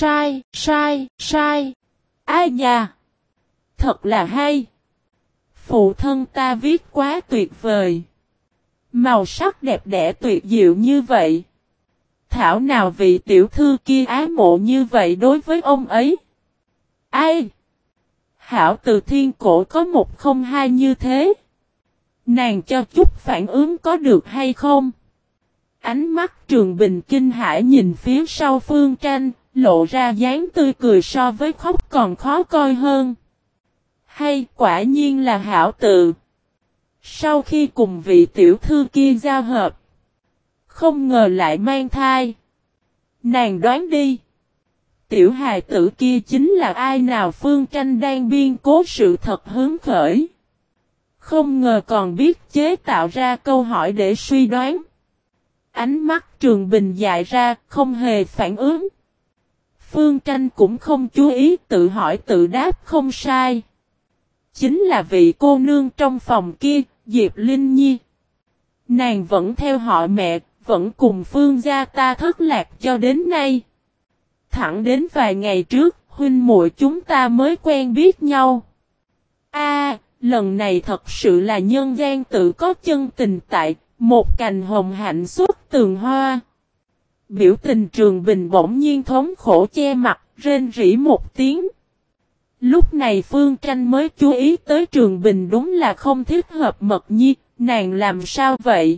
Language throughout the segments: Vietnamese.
sai. Ai nha? Thật là hay. Phụ thân ta viết quá tuyệt vời. Màu sắc đẹp đẽ tuyệt diệu như vậy. Thảo nào vị tiểu thư kia ái mộ như vậy đối với ông ấy. Ai? Hảo từ thiên cổ có 102 như thế. Nàng cho chút phản ứng có được hay không? Ánh mắt Trường Bình kinh hãi nhìn phía sau Phương Tranh, lộ ra dáng tươi cười so với khóc còn khó coi hơn. Hay quả nhiên là hảo tự. Sau khi cùng vị tiểu thư kia giao hợp, không ngờ lại mang thai. Nàng đoán đi. Tiểu hài tử kia chính là ai nào? Phương Tranh đang biên cố sự thật hứng khởi. Không ngờ còn biết chế tạo ra câu hỏi để suy đoán. Ánh mắt Trường Bình dại ra, không hề phản ứng. Phương Tranh cũng không chú ý, tự hỏi tự đáp không sai. Chính là vị cô nương trong phòng kia, Diệp Linh Nhi. Nàng vẫn theo họ mẹ, vẫn cùng Phương gia ta thất lạc cho đến nay. Thẳng đến vài ngày trước, huynh muội chúng ta mới quen biết nhau. Lần này thật sự là nhân gian tự có chân tình tại, một cành hồng hạnh xuất tường hoa. Biểu tình Trường Bình bỗng nhiên thống khổ che mặt, rên rỉ một tiếng. Lúc này Phương Tranh mới chú ý tới Trường Bình đúng là không thích hợp Mật Nhi, nàng làm sao vậy?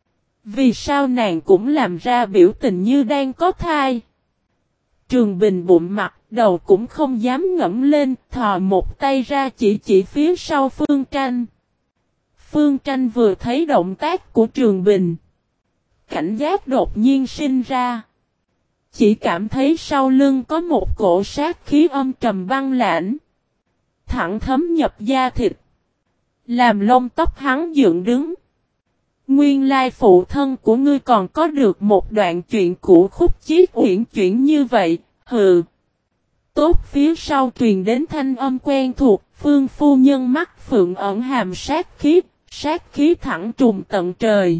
Vì sao nàng cũng làm ra biểu tình như đang có thai? Trường Bình bụng mặt, đầu cũng không dám ngẩng lên, thò một tay ra chỉ phía sau Phương Tranh. Phương Tranh vừa thấy động tác của Trường Bình, cảnh giác đột nhiên sinh ra. Chỉ cảm thấy sau lưng có một cổ sát khí âm trầm băng lãnh, thẳng thấm nhập da thịt, làm lông tóc hắn dựng đứng. Nguyên lai phụ thân của ngươi còn có được một đoạn chuyện cũ khúc chiết uyển chuyển như vậy, hừ. Tốt, phía sau truyền đến thanh âm quen thuộc, Phương phu nhân mắt phượng ẩn hàm sát khí thẳng trùng tận trời.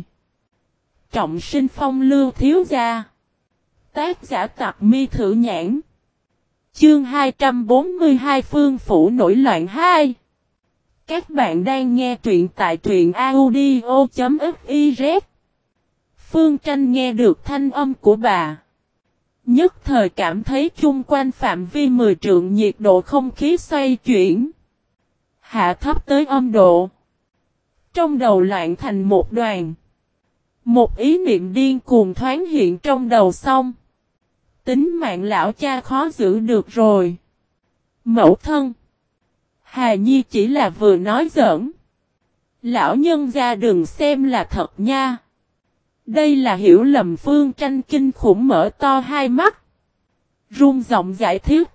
Trọng sinh phong lưu thiếu gia. Tác giả Tặc Mi Thử Nhãn. Chương 242 Phương phủ nổi loạn 2. Các bạn đang nghe truyện tại truyện audio.fiz. Phương Tranh nghe được thanh âm của bà, nhất thời cảm thấy chung quanh phạm vi 10 trượng nhiệt độ không khí xoay chuyển, hạ thấp tới âm độ. Trong đầu loạn thành một đoàn. Một ý niệm điên cuồng thoáng hiện trong đầu xong. Tính mạng lão cha khó giữ được rồi. Mẫu thân. Hà Nhi chỉ là vừa nói giỡn. Lão nhân gia đừng xem là thật nha. Đây là hiểu lầm. Phương Tranh kinh khủng mở to hai mắt, run giọng giải thích.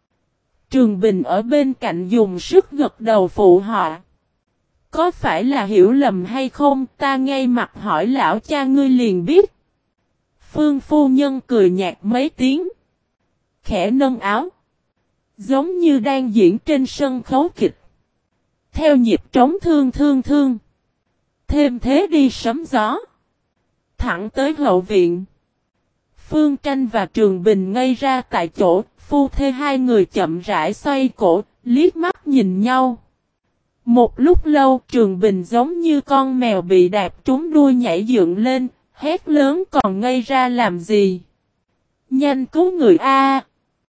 Trường Bình ở bên cạnh dùng sức gật đầu phụ họa. Có phải là hiểu lầm hay không, ta ngay mặt hỏi lão cha ngươi liền biết. Phương phu nhân cười nhạt mấy tiếng, khẽ nâng áo, giống như đang diễn trên sân khấu kịch. Theo nhịp trống thương. Thêm thế đi sấm gió. Thẳng tới hậu viện. Phương Tranh và Trường Bình ngây ra tại chỗ, phu thê hai người chậm rãi xoay cổ, liếc mắt nhìn nhau. Một lúc lâu, Trường Bình giống như con mèo bị đạp trúng đuôi nhảy dựng lên, hét lớn còn ngây ra làm gì. Nhanh cứu người a!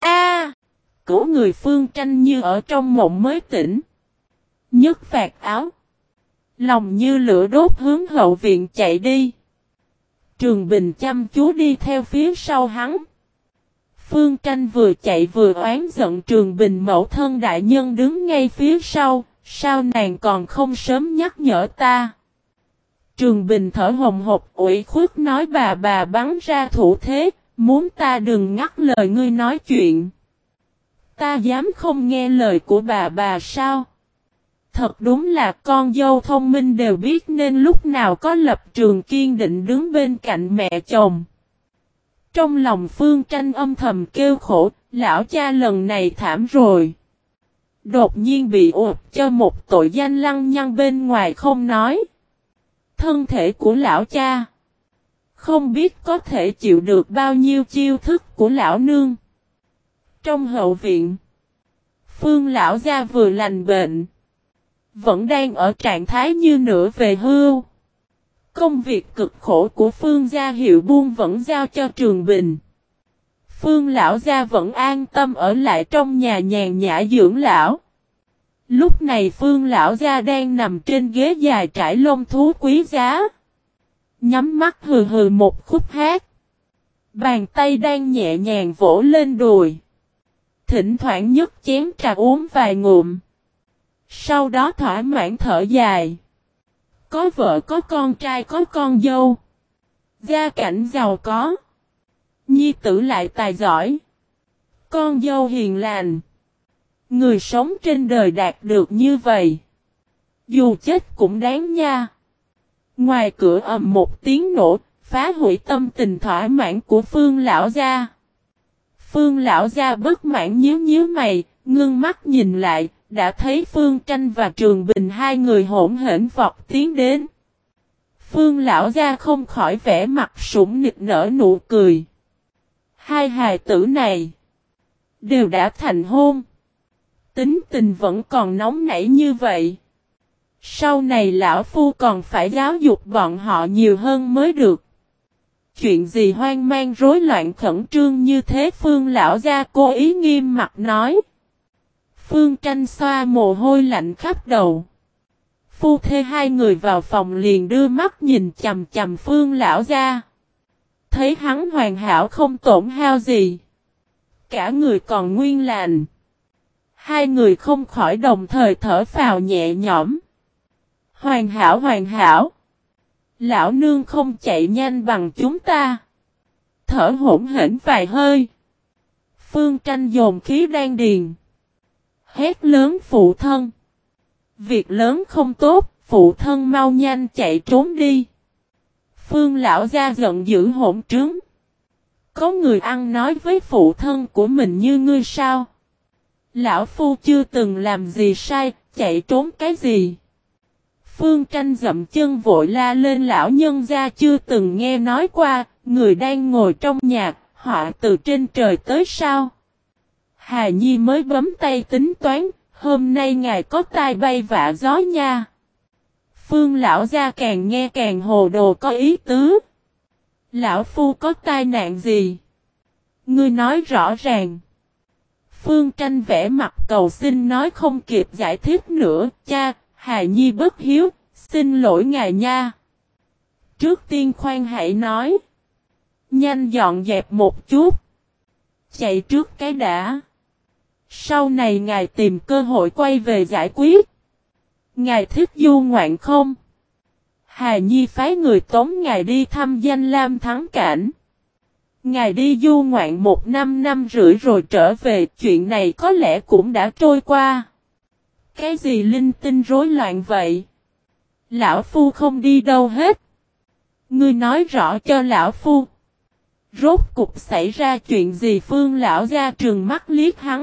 Cứu người. Phương Tranh như ở trong mộng mới tỉnh. Nhấc vạt áo, lòng như lửa đốt hướng hậu viện chạy đi. Trường Bình chăm chú đi theo phía sau hắn. Phương Tranh vừa chạy vừa oán giận Trường Bình, mẫu thân đại nhân đứng ngay phía sau, sao nàng còn không sớm nhắc nhở ta. Trường Bình thở hồng hộc ủy khuất nói bà bắn ra thủ thế, muốn ta đừng ngắt lời ngươi nói chuyện. Ta dám không nghe lời của bà sao? Thật đúng là con dâu thông minh đều biết nên lúc nào có lập trường kiên định đứng bên cạnh mẹ chồng. Trong lòng Phương Tranh âm thầm kêu khổ, lão cha lần này thảm rồi. Đột nhiên bị ụp cho một tội danh lăng nhăng bên ngoài không nói. Thân thể của lão cha không biết có thể chịu được bao nhiêu chiêu thức của lão nương. Trong hậu viện, Phương lão gia vừa lành bệnh, vẫn đang ở trạng thái như nửa về hưu. Công việc cực khổ của Phương gia hiệu buôn vẫn giao cho Trường Bình. Phương lão gia vẫn an tâm ở lại trong nhà nhàn nhã dưỡng lão. Lúc này Phương lão gia đang nằm trên ghế dài trải lông thú quý giá. Nhắm mắt hừ hừ một khúc hát. Bàn tay đang nhẹ nhàng vỗ lên đùi. Thỉnh thoảng nhấc chén trà uống vài ngụm. Sau đó thỏa mãn thở dài. Có vợ có con trai có con dâu. Gia cảnh giàu có. Nhi tử lại tài giỏi. Con dâu hiền lành. Người sống trên đời đạt được như vậy. Dù chết cũng đáng nha. Ngoài cửa ầm một tiếng nổ, phá hủy tâm tình thỏa mãn của Phương lão gia. Phương lão gia bất mãn nhíu nhíu mày, ngưng mắt nhìn lại, đã thấy Phương Tranh và Trường Bình hai người hỗn hển vọt tiến đến. Phương lão gia không khỏi vẻ mặt sủng nịch nở nụ cười. Hai hài tử này đều đã thành hôn. Tính tình vẫn còn nóng nảy như vậy. Sau này lão phu còn phải giáo dục bọn họ nhiều hơn mới được. Chuyện gì hoang mang rối loạn khẩn trương như thế? Phương lão gia cố ý nghiêm mặt nói. Phương Tranh xoa mồ hôi lạnh khắp đầu. Phu thê hai người vào phòng liền đưa mắt nhìn chằm chằm Phương lão gia. Thấy hắn hoàn hảo không tổn hao gì. Cả người còn nguyên lành. Hai người không khỏi đồng thời thở phào nhẹ nhõm. Hoàn hảo hoàn hảo. Lão nương không chạy nhanh bằng chúng ta. Thở hổn hển vài hơi. Phương Tranh dồn khí đan điền. Hét lớn phụ thân. Việc lớn không tốt, phụ thân mau nhanh chạy trốn đi. Phương lão gia giận dữ hỗn trướng. Có người ăn nói với phụ thân của mình như ngươi sao? Lão phu chưa từng làm gì sai, chạy trốn cái gì? Phương Tranh dậm chân vội la lên, lão nhân gia chưa từng nghe nói qua, người đang ngồi trong nhà, họa từ trên trời tới sao? Hà Nhi mới bấm tay tính toán, hôm nay ngài có tai bay vạ gió nha. Phương lão gia càng nghe càng hồ đồ có ý tứ. Lão phu có tai nạn gì? Ngươi nói rõ ràng. Phương Tranh vẽ mặt cầu xin nói không kịp giải thích nữa, cha, Hà Nhi bất hiếu, xin lỗi ngài nha. Trước tiên khoan hãy nói. Nhanh dọn dẹp một chút. Chạy trước cái đã. Sau này ngài tìm cơ hội quay về giải quyết. Ngài thích du ngoạn không? Hà Nhi phái người tống ngài đi thăm danh lam thắng cảnh. Ngài đi du ngoạn 1 năm rưỡi rồi trở về, chuyện này có lẽ cũng đã trôi qua. Cái gì linh tinh rối loạn vậy? Lão phu không đi đâu hết. Ngươi nói rõ cho lão phu. Rốt cục xảy ra chuyện gì? Phương lão gia trừng mắt liếc hắn.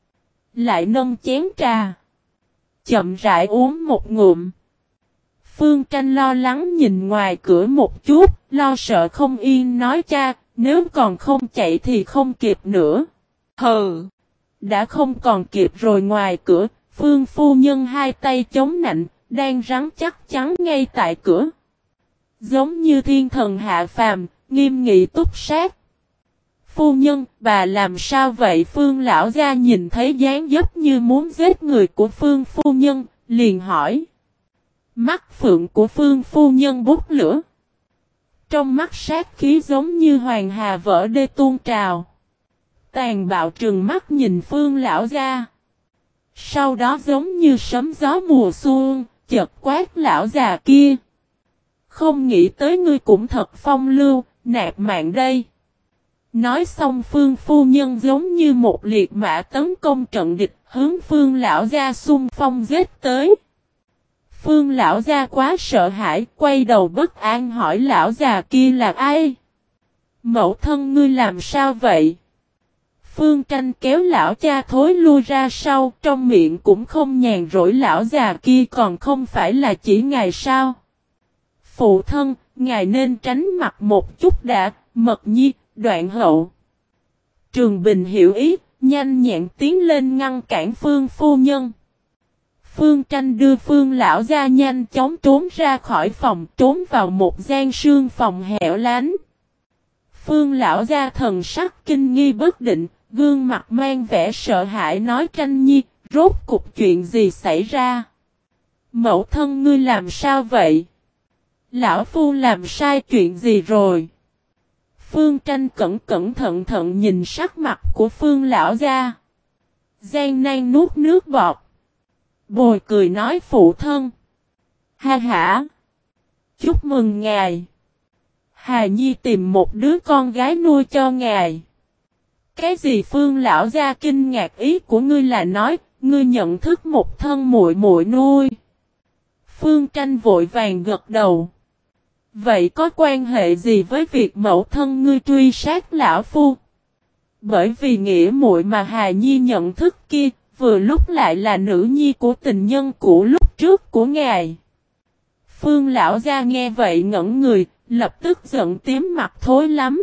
Lại nâng chén trà. Chậm rãi uống một ngụm. Phương Tranh lo lắng nhìn ngoài cửa một chút, lo sợ không yên nói, cha, nếu còn không chạy thì không kịp nữa. Hừ, đã không còn kịp rồi. Ngoài cửa, Phương phu nhân hai tay chống nạnh, đang rắn chắc chắn ngay tại cửa. Giống như thiên thần hạ phàm, nghiêm nghị túc sát. Phu nhân, bà làm sao vậy? Phương lão gia nhìn thấy dáng dấp như muốn giết người của Phương phu nhân, liền hỏi. Mắt phượng của Phương phu nhân bút lửa. Trong mắt sát khí giống như hoàng hà vỡ đê tuôn trào. Tàn bạo trừng mắt nhìn Phương lão gia. Sau đó giống như sấm gió mùa xuân, chợt quát lão già kia. Không nghĩ tới ngươi cũng thật phong lưu, nạp mạng đây. Nói xong Phương phu nhân giống như một liệt mã tấn công trận địch, hướng Phương lão gia xung phong giết tới. Phương lão gia quá sợ hãi, quay đầu bất an hỏi lão già kia là ai? Mẫu thân ngươi làm sao vậy? Phương Tranh kéo lão cha thối lui ra sau, trong miệng cũng không nhàn rỗi, lão già kia còn không phải là chỉ ngài sao? Phụ thân, ngài nên tránh mặt một chút đã. Mật Nhi, Đoạn Hậu. Trường Bình hiểu ý, nhanh nhẹn tiến lên ngăn cản Phương phu nhân. Phương Tranh đưa Phương lão gia nhanh chóng trốn ra khỏi phòng, trốn vào một gian sương phòng hẻo lánh. Phương lão gia thần sắc kinh nghi bất định, gương mặt mang vẻ sợ hãi nói: Tranh nhi, rốt cục chuyện gì xảy ra? Mẫu thân ngươi làm sao vậy? Lão phu làm sai chuyện gì rồi? Phương Tranh cẩn thận nhìn sắc mặt của Phương lão gia. Gian nan nuốt nước bọt. Bồi cười nói: phụ thân. Ha hả. Chúc mừng ngài. Hà Nhi tìm một đứa con gái nuôi cho ngài. Cái gì? Phương lão gia kinh ngạc, ý của ngươi là nói, ngươi nhận thức một thân muội muội nuôi. Phương Tranh vội vàng gật đầu. Vậy có quan hệ gì với việc mẫu thân ngươi truy sát lão phu? Bởi vì nghĩa muội mà Hà Nhi nhận thức kia, vừa lúc lại là nữ nhi của tình nhân cũ lúc trước của ngài. Phương lão gia nghe vậy ngẩn người, lập tức giận tím mặt thối lắm.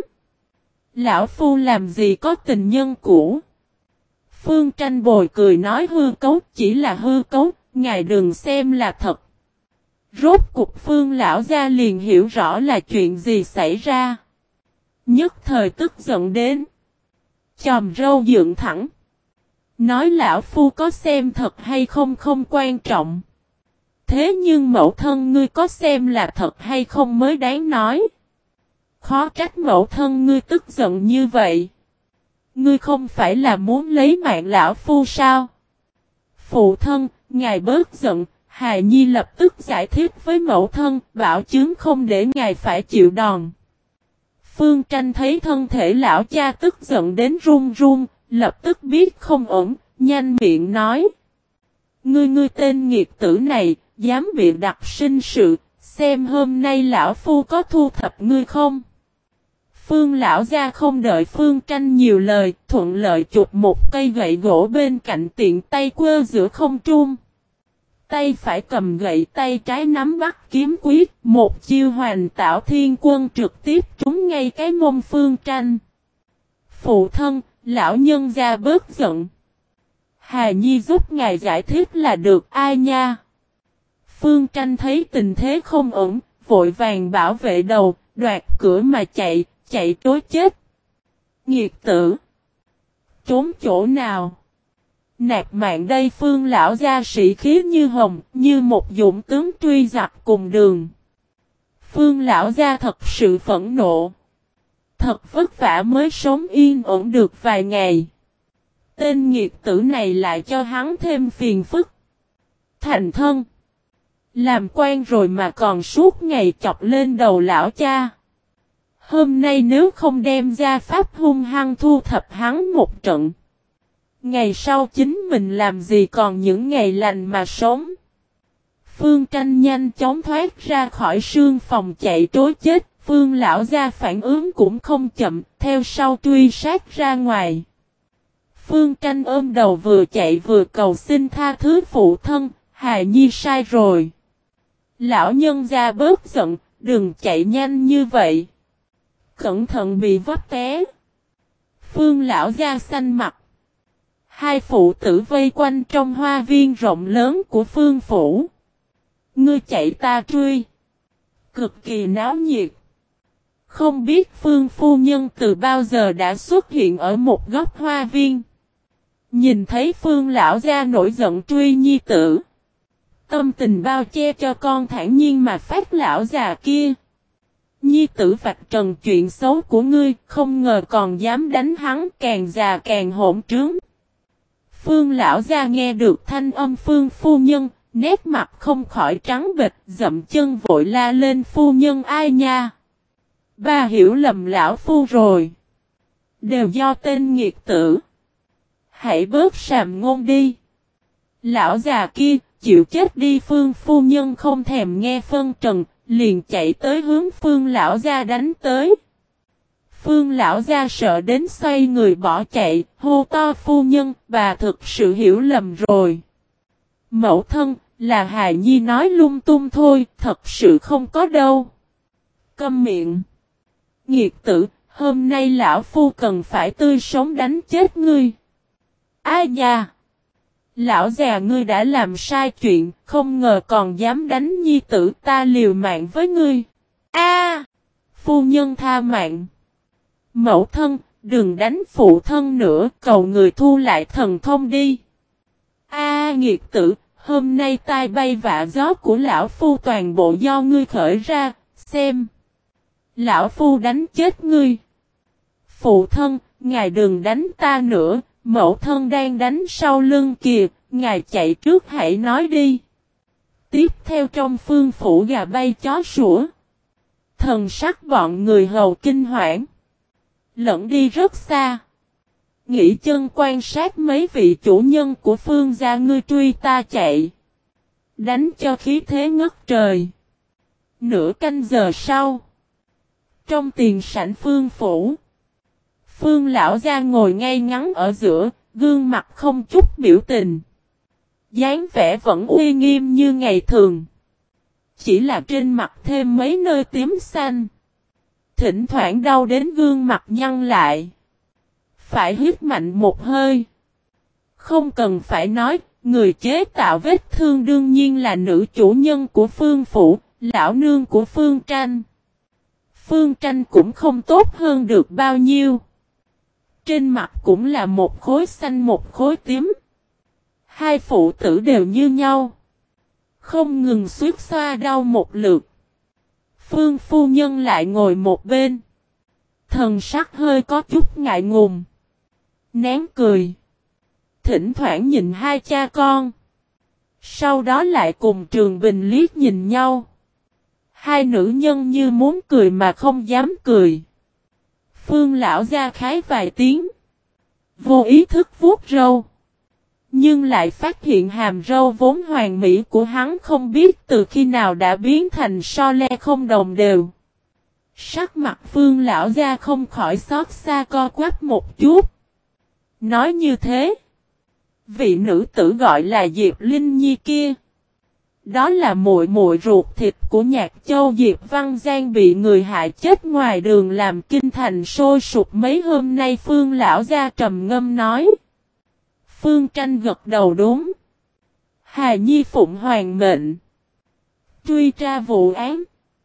Lão phu làm gì có tình nhân cũ? Phương Tranh bồi cười nói: hư cấu, chỉ là hư cấu, ngài đừng xem là thật. Rốt cục Phương lão gia liền hiểu rõ là chuyện gì xảy ra. Nhất thời tức giận đến chòm râu dựng thẳng. Nói: lão phu có xem thật hay không không quan trọng. Thế nhưng mẫu thân ngươi có xem là thật hay không mới đáng nói. Khó trách mẫu thân ngươi tức giận như vậy. Ngươi không phải là muốn lấy mạng lão phu sao? Phụ thân, ngài bớt giận. Hà Nhi lập tức giải thích với mẫu thân, bảo chứng không để ngài phải chịu đòn. Phương Tranh thấy thân thể lão cha tức giận đến run run, lập tức biết không ổn, nhanh miệng nói: Ngươi tên nghiệt tử này, dám bịa đặt sinh sự, xem hôm nay lão phu có thu thập ngươi không? Phương lão gia không đợi Phương Tranh nhiều lời, thuận lợi chụp một cây gậy gỗ bên cạnh, tiện tay quơ giữa không trung. Tay phải cầm gậy, tay trái nắm bắt kiếm quyết, một chiêu Hoành Tạo Thiên Quân trực tiếp trúng ngay cái mông Phương Tranh. Phụ thân, lão nhân gia bớt giận. Hà Nhi giúp ngài giải thích là được, ai nha. Phương Tranh thấy tình thế không ổn, vội vàng bảo vệ đầu, đoạt cửa mà chạy trối chết. Nghiệt tử! Trốn chỗ nào? Nạt mạng đây! Phương lão gia sĩ khí như hồng, như một dũng tướng truy giặc cùng đường. Phương lão gia thật sự phẫn nộ. Thật vất vả mới sống yên ổn được vài ngày. Tên nghiệt tử này lại cho hắn thêm phiền phức. Thành thân. Làm quan rồi mà còn suốt ngày chọc lên đầu lão cha. Hôm nay nếu không đem ra pháp hung hăng thu thập hắn một trận. Ngày sau chính mình làm gì còn những ngày lành mà sống. Phương Tranh nhanh chóng thoát ra khỏi sương phòng chạy trối chết. Phương lão gia phản ứng cũng không chậm, theo sau truy sát ra ngoài. Phương Tranh ôm đầu vừa chạy vừa cầu xin tha thứ phụ thân, Hà Nhi sai rồi. Lão nhân gia bớt giận, đừng chạy nhanh như vậy. Cẩn thận bị vấp té. Phương lão gia xanh mặt. Hai phụ tử vây quanh trong hoa viên rộng lớn của Phương phủ. Ngươi chạy ta truy. Cực kỳ náo nhiệt. Không biết Phương phu nhân từ bao giờ đã xuất hiện ở một góc hoa viên. Nhìn thấy Phương lão gia nổi giận truy nhi tử. Tâm tình bao che cho con thản nhiên mà phát: lão già kia. Nhi tử vạch trần chuyện xấu của ngươi, không ngờ còn dám đánh hắn, càng già càng hỗn trướng. Phương lão gia nghe được thanh âm Phương phu nhân, nét mặt không khỏi trắng bệch, dậm chân vội la lên: phu nhân ai nha? Bà hiểu lầm lão phu rồi. Đều do tên nghiệt tử. Hãy bớt sàm ngôn đi. Lão già kia, chịu chết đi! Phương phu nhân không thèm nghe phân trần, liền chạy tới hướng Phương lão gia đánh tới. Phương lão gia sợ đến xoay người bỏ chạy, hô to: phu nhân, bà thực sự hiểu lầm rồi. Mẫu thân, là Hà Nhi nói lung tung thôi, thật sự không có đâu. Câm miệng. Nghiệt tử, hôm nay lão phu cần phải tươi sống đánh chết ngươi. Ai nha! Lão già ngươi đã làm sai chuyện, không ngờ còn dám đánh nhi tử, ta liều mạng với ngươi. A! Phu nhân tha mạng. Mẫu thân, đừng đánh phụ thân nữa, cầu người thu lại thần thông đi. A nghiệt tử, hôm nay tai bay vạ gió của lão phu toàn bộ do ngươi khởi ra, xem. Lão phu đánh chết ngươi. Phụ thân, ngài đừng đánh ta nữa, mẫu thân đang đánh sau lưng kìa, ngài chạy trước hãy nói đi. Tiếp theo trong phương phủ gà bay chó sủa. Thần sắc bọn người hầu kinh hoảng. Lẫn đi rất xa. Nghĩ chân quan sát mấy vị chủ nhân của phương gia ngươi truy ta chạy. Đánh cho khí thế ngất trời. Nửa canh giờ sau. Trong tiền sảnh phương phủ. Phương lão gia ngồi ngay ngắn ở giữa, gương mặt không chút biểu tình. Dáng vẻ vẫn uy nghiêm như ngày thường. Chỉ là trên mặt thêm mấy nơi tím xanh. Thỉnh thoảng đau đến gương mặt nhăn lại. Phải hít mạnh một hơi. Không cần phải nói, người chế tạo vết thương đương nhiên là nữ chủ nhân của Phương phủ, lão nương của Phương Tranh. Phương Tranh cũng không tốt hơn được bao nhiêu. Trên mặt cũng là một khối xanh một khối tím. Hai phụ tử đều như nhau. Không ngừng xuyết xoa đau một lượt. Phương phu nhân lại ngồi một bên. Thần sắc hơi có chút ngại ngùng. Nén cười. Thỉnh thoảng nhìn hai cha con. Sau đó lại cùng Trường Bình liếc nhìn nhau. Hai nữ nhân như muốn cười mà không dám cười. Phương lão gia khái vài tiếng. Vô ý thức vuốt râu. Nhưng lại phát hiện hàm râu vốn hoàn mỹ của hắn không biết từ khi nào đã biến thành so le không đồng đều. Sắc mặt Phương lão gia không khỏi xót xa co quắp một chút. Nói như thế. Vị nữ tử gọi là Diệp Linh Nhi kia. Đó là muội muội ruột thịt của Nhạc Châu Diệp Văn Giang bị người hại chết ngoài đường làm kinh thành sôi sục mấy hôm nay. Phương lão gia trầm ngâm nói. Phương Tranh gật đầu đúng. Hà Nhi phụng hoàng mệnh. Truy tra vụ án.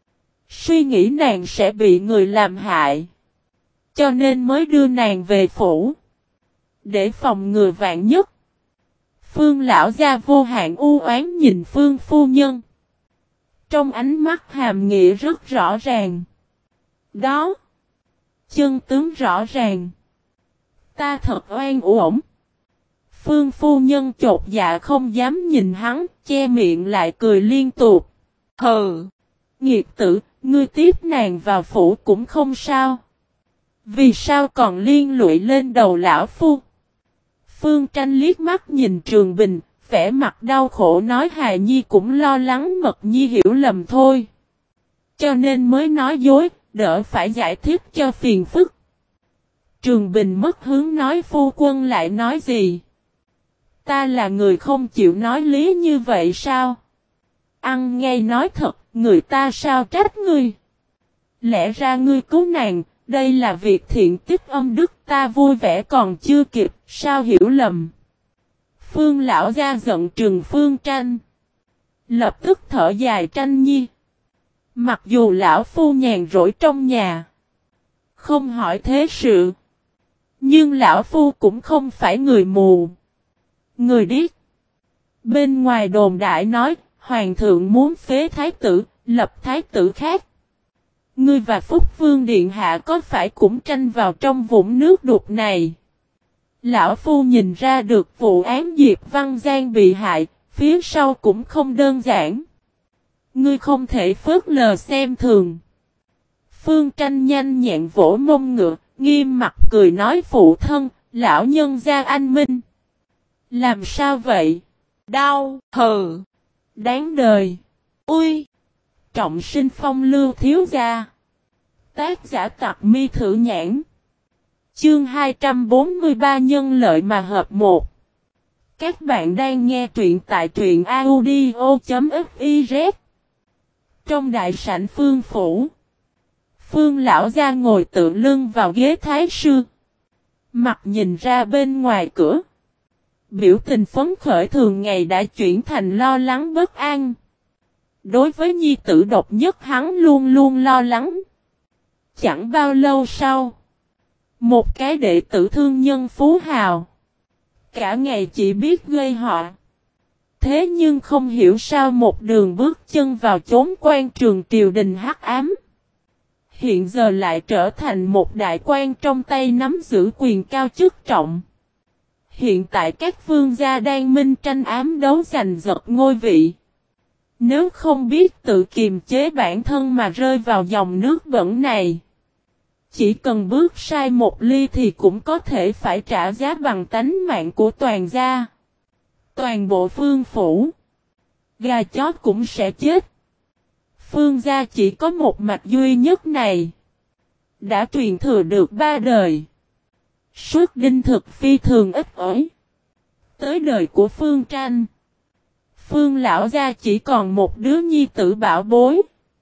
Suy nghĩ nàng sẽ bị người làm hại. Cho nên mới đưa nàng về phủ. Để phòng ngừa vạn nhất. Phương lão gia vô hạn u oán nhìn Phương phu nhân. Trong ánh mắt hàm nghĩa rất rõ ràng. Đó. Chân tướng rõ ràng. Ta thật oan uổng. Phương phu nhân chột dạ không dám nhìn hắn, che miệng lại cười liên tục. Hừ. Nghiệt tử, ngươi tiếp nàng vào phủ cũng không sao. Vì sao còn liên lụy lên đầu lão phu? Phương Tranh liếc mắt nhìn Trường Bình, vẻ mặt đau khổ nói Hà Nhi cũng lo lắng Mật Nhi hiểu lầm thôi. Cho nên mới nói dối, đỡ phải giải thích cho phiền phức. Trường Bình mất hướng nói phu quân lại nói gì? Ta là người không chịu nói lý như vậy sao? Ăn ngay nói thật, người ta sao trách ngươi? Lẽ ra ngươi cứu nàng, đây là việc thiện tích âm đức, ta vui vẻ còn chưa kịp, sao hiểu lầm? Phương lão gia giận trừng Phương Tranh. Lập tức thở dài Tranh Nhi. Mặc dù lão phu nhàn rỗi trong nhà, không hỏi thế sự, nhưng lão phu cũng không phải người mù. Người điếc. Bên ngoài đồn đại nói, hoàng thượng muốn phế thái tử, lập thái tử khác. Ngươi và Phúc Vương Điện Hạ có phải cũng tranh vào trong vũng nước đục này? Lão phu nhìn ra được vụ án Diệp Văn Giang bị hại, phía sau cũng không đơn giản. Ngươi không thể phớt lờ xem thường. Phương Tranh nhanh nhẹn vỗ mông ngựa, nghiêm mặt cười nói phụ thân, lão nhân gia anh minh. Làm sao vậy? Đau, hừ, đáng đời. Ui, trọng sinh phong lưu thiếu gia. Tác giả Tặc Mi Thử Nhãn. Chương 243 nhân lợi mà hợp một. Các bạn đang nghe truyện tại truyện audio.fiz. Trong đại sảnh Phương phủ, Phương lão gia ngồi tựa lưng vào ghế thái sư. Mặt nhìn ra bên ngoài cửa. Biểu tình phấn khởi thường ngày đã chuyển thành lo lắng bất an. Đối với nhi tử độc nhất hắn luôn luôn lo lắng. Chẳng bao lâu sau, một cái đệ tử thương nhân phú hào, cả ngày chỉ biết gây họa. Thế nhưng không hiểu sao một đường bước chân vào chốn quan trường triều đình hắc ám. Hiện giờ lại trở thành một đại quan trong tay nắm giữ quyền cao chức trọng. Hiện tại các vương gia đang minh tranh ám đấu giành giật ngôi vị. Nếu không biết tự kiềm chế bản thân mà rơi vào dòng nước bẩn này, chỉ cần bước sai một ly thì cũng có thể phải trả giá bằng tánh mạng của toàn gia. Toàn bộ phương phủ, gà chó cũng sẽ chết. Phương gia chỉ có một mạch duy nhất này, đã truyền thừa được 3 đời. Suốt đinh thực phi thường ít ỏi. Tới đời của Phương Tranh, Phương lão gia chỉ còn một đứa nhi tử bảo bối.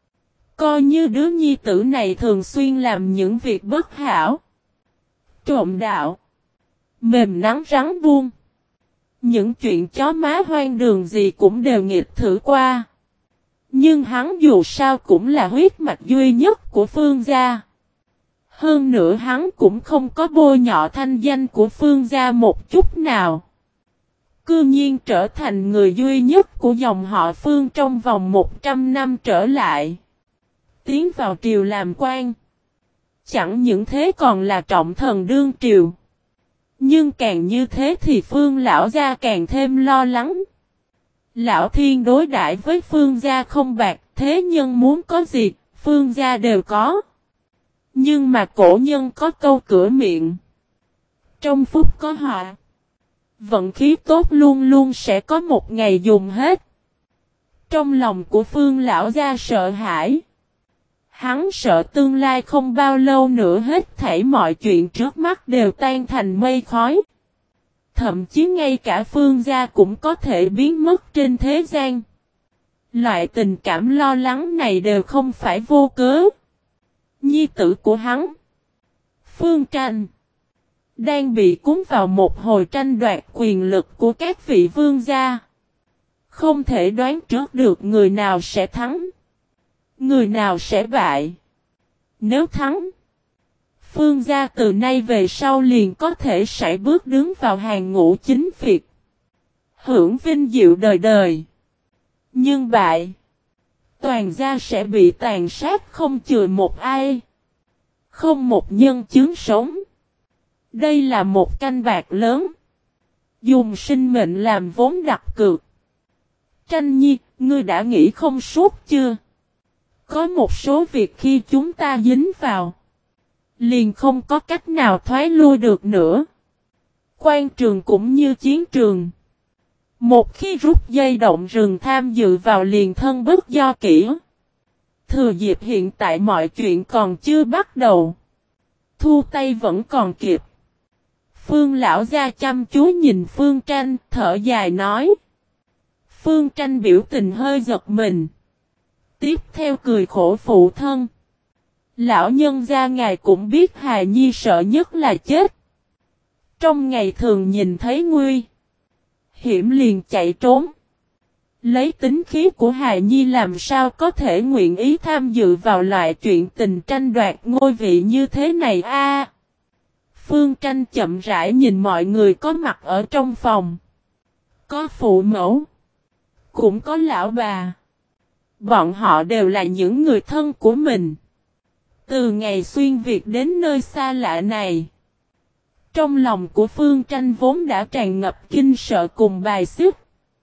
Coi như đứa nhi tử này thường xuyên làm những việc bất hảo, trộm đạo, mềm nắng rắn buông. Những chuyện chó má hoang đường gì cũng đều nghịch thử qua. Nhưng hắn dù sao cũng là huyết mạch duy nhất của Phương gia. Hơn nữa hắn cũng không có bôi nhọ thanh danh của Phương gia một chút nào. Cư nhiên trở thành người duy nhất của dòng họ Phương trong vòng 100 năm trở lại. Tiến vào triều làm quan. Chẳng những thế còn là trọng thần đương triều. Nhưng càng như thế thì Phương lão gia càng thêm lo lắng. Lão Thiên đối đãi với Phương gia không bạc, thế nhân muốn có gì, Phương gia đều có. Nhưng mà cổ nhân có câu cửa miệng. Trong phút có họa, vận khí tốt luôn luôn sẽ có một ngày dùng hết. Trong lòng của Phương lão gia sợ hãi. Hắn sợ tương lai không bao lâu nữa hết thảy mọi chuyện trước mắt đều tan thành mây khói. Thậm chí ngay cả Phương gia cũng có thể biến mất trên thế gian. Loại tình cảm lo lắng này đều không phải vô cớ. Nhi tử của hắn, Phương Tranh, đang bị cuốn vào một hồi tranh đoạt quyền lực của các vị vương gia. Không thể đoán trước được người nào sẽ thắng, người nào sẽ bại. Nếu thắng, Phương gia từ nay về sau liền có thể sải bước đứng vào hàng ngũ chính việt, hưởng vinh diệu đời đời. Nhưng bại, toàn gia sẽ bị tàn sát không chừa một ai, không một nhân chứng sống. Đây là một canh bạc lớn, dùng sinh mệnh làm vốn đặt cược. Tranh Nhi, ngươi đã nghĩ không suốt chưa? Có một số việc khi chúng ta dính vào, liền không có cách nào thoái lui được nữa. Quan trường cũng như chiến trường. Một khi rút dây động rừng tham dự vào liền thân bất do kỹ. Thừa dịp hiện tại mọi chuyện còn chưa bắt đầu, thu tay vẫn còn kịp. Phương lão gia chăm chú nhìn Phương Tranh, thở dài nói. Phương Tranh biểu tình hơi giật mình. Tiếp theo cười khổ phụ thân. Lão nhân gia ngài cũng biết hài nhi sợ nhất là chết. Trong ngày thường nhìn thấy nguy hiểm liền chạy trốn. Lấy tính khí của hài nhi làm sao có thể nguyện ý tham dự vào loại chuyện tình tranh đoạt ngôi vị như thế này a? Phương Tranh chậm rãi nhìn mọi người có mặt ở trong phòng. Có phụ mẫu, cũng có lão bà. Bọn họ đều là những người thân của mình. Từ ngày xuyên Việt đến nơi xa lạ này, trong lòng của Phương Tranh vốn đã tràn ngập kinh sợ cùng bài xích.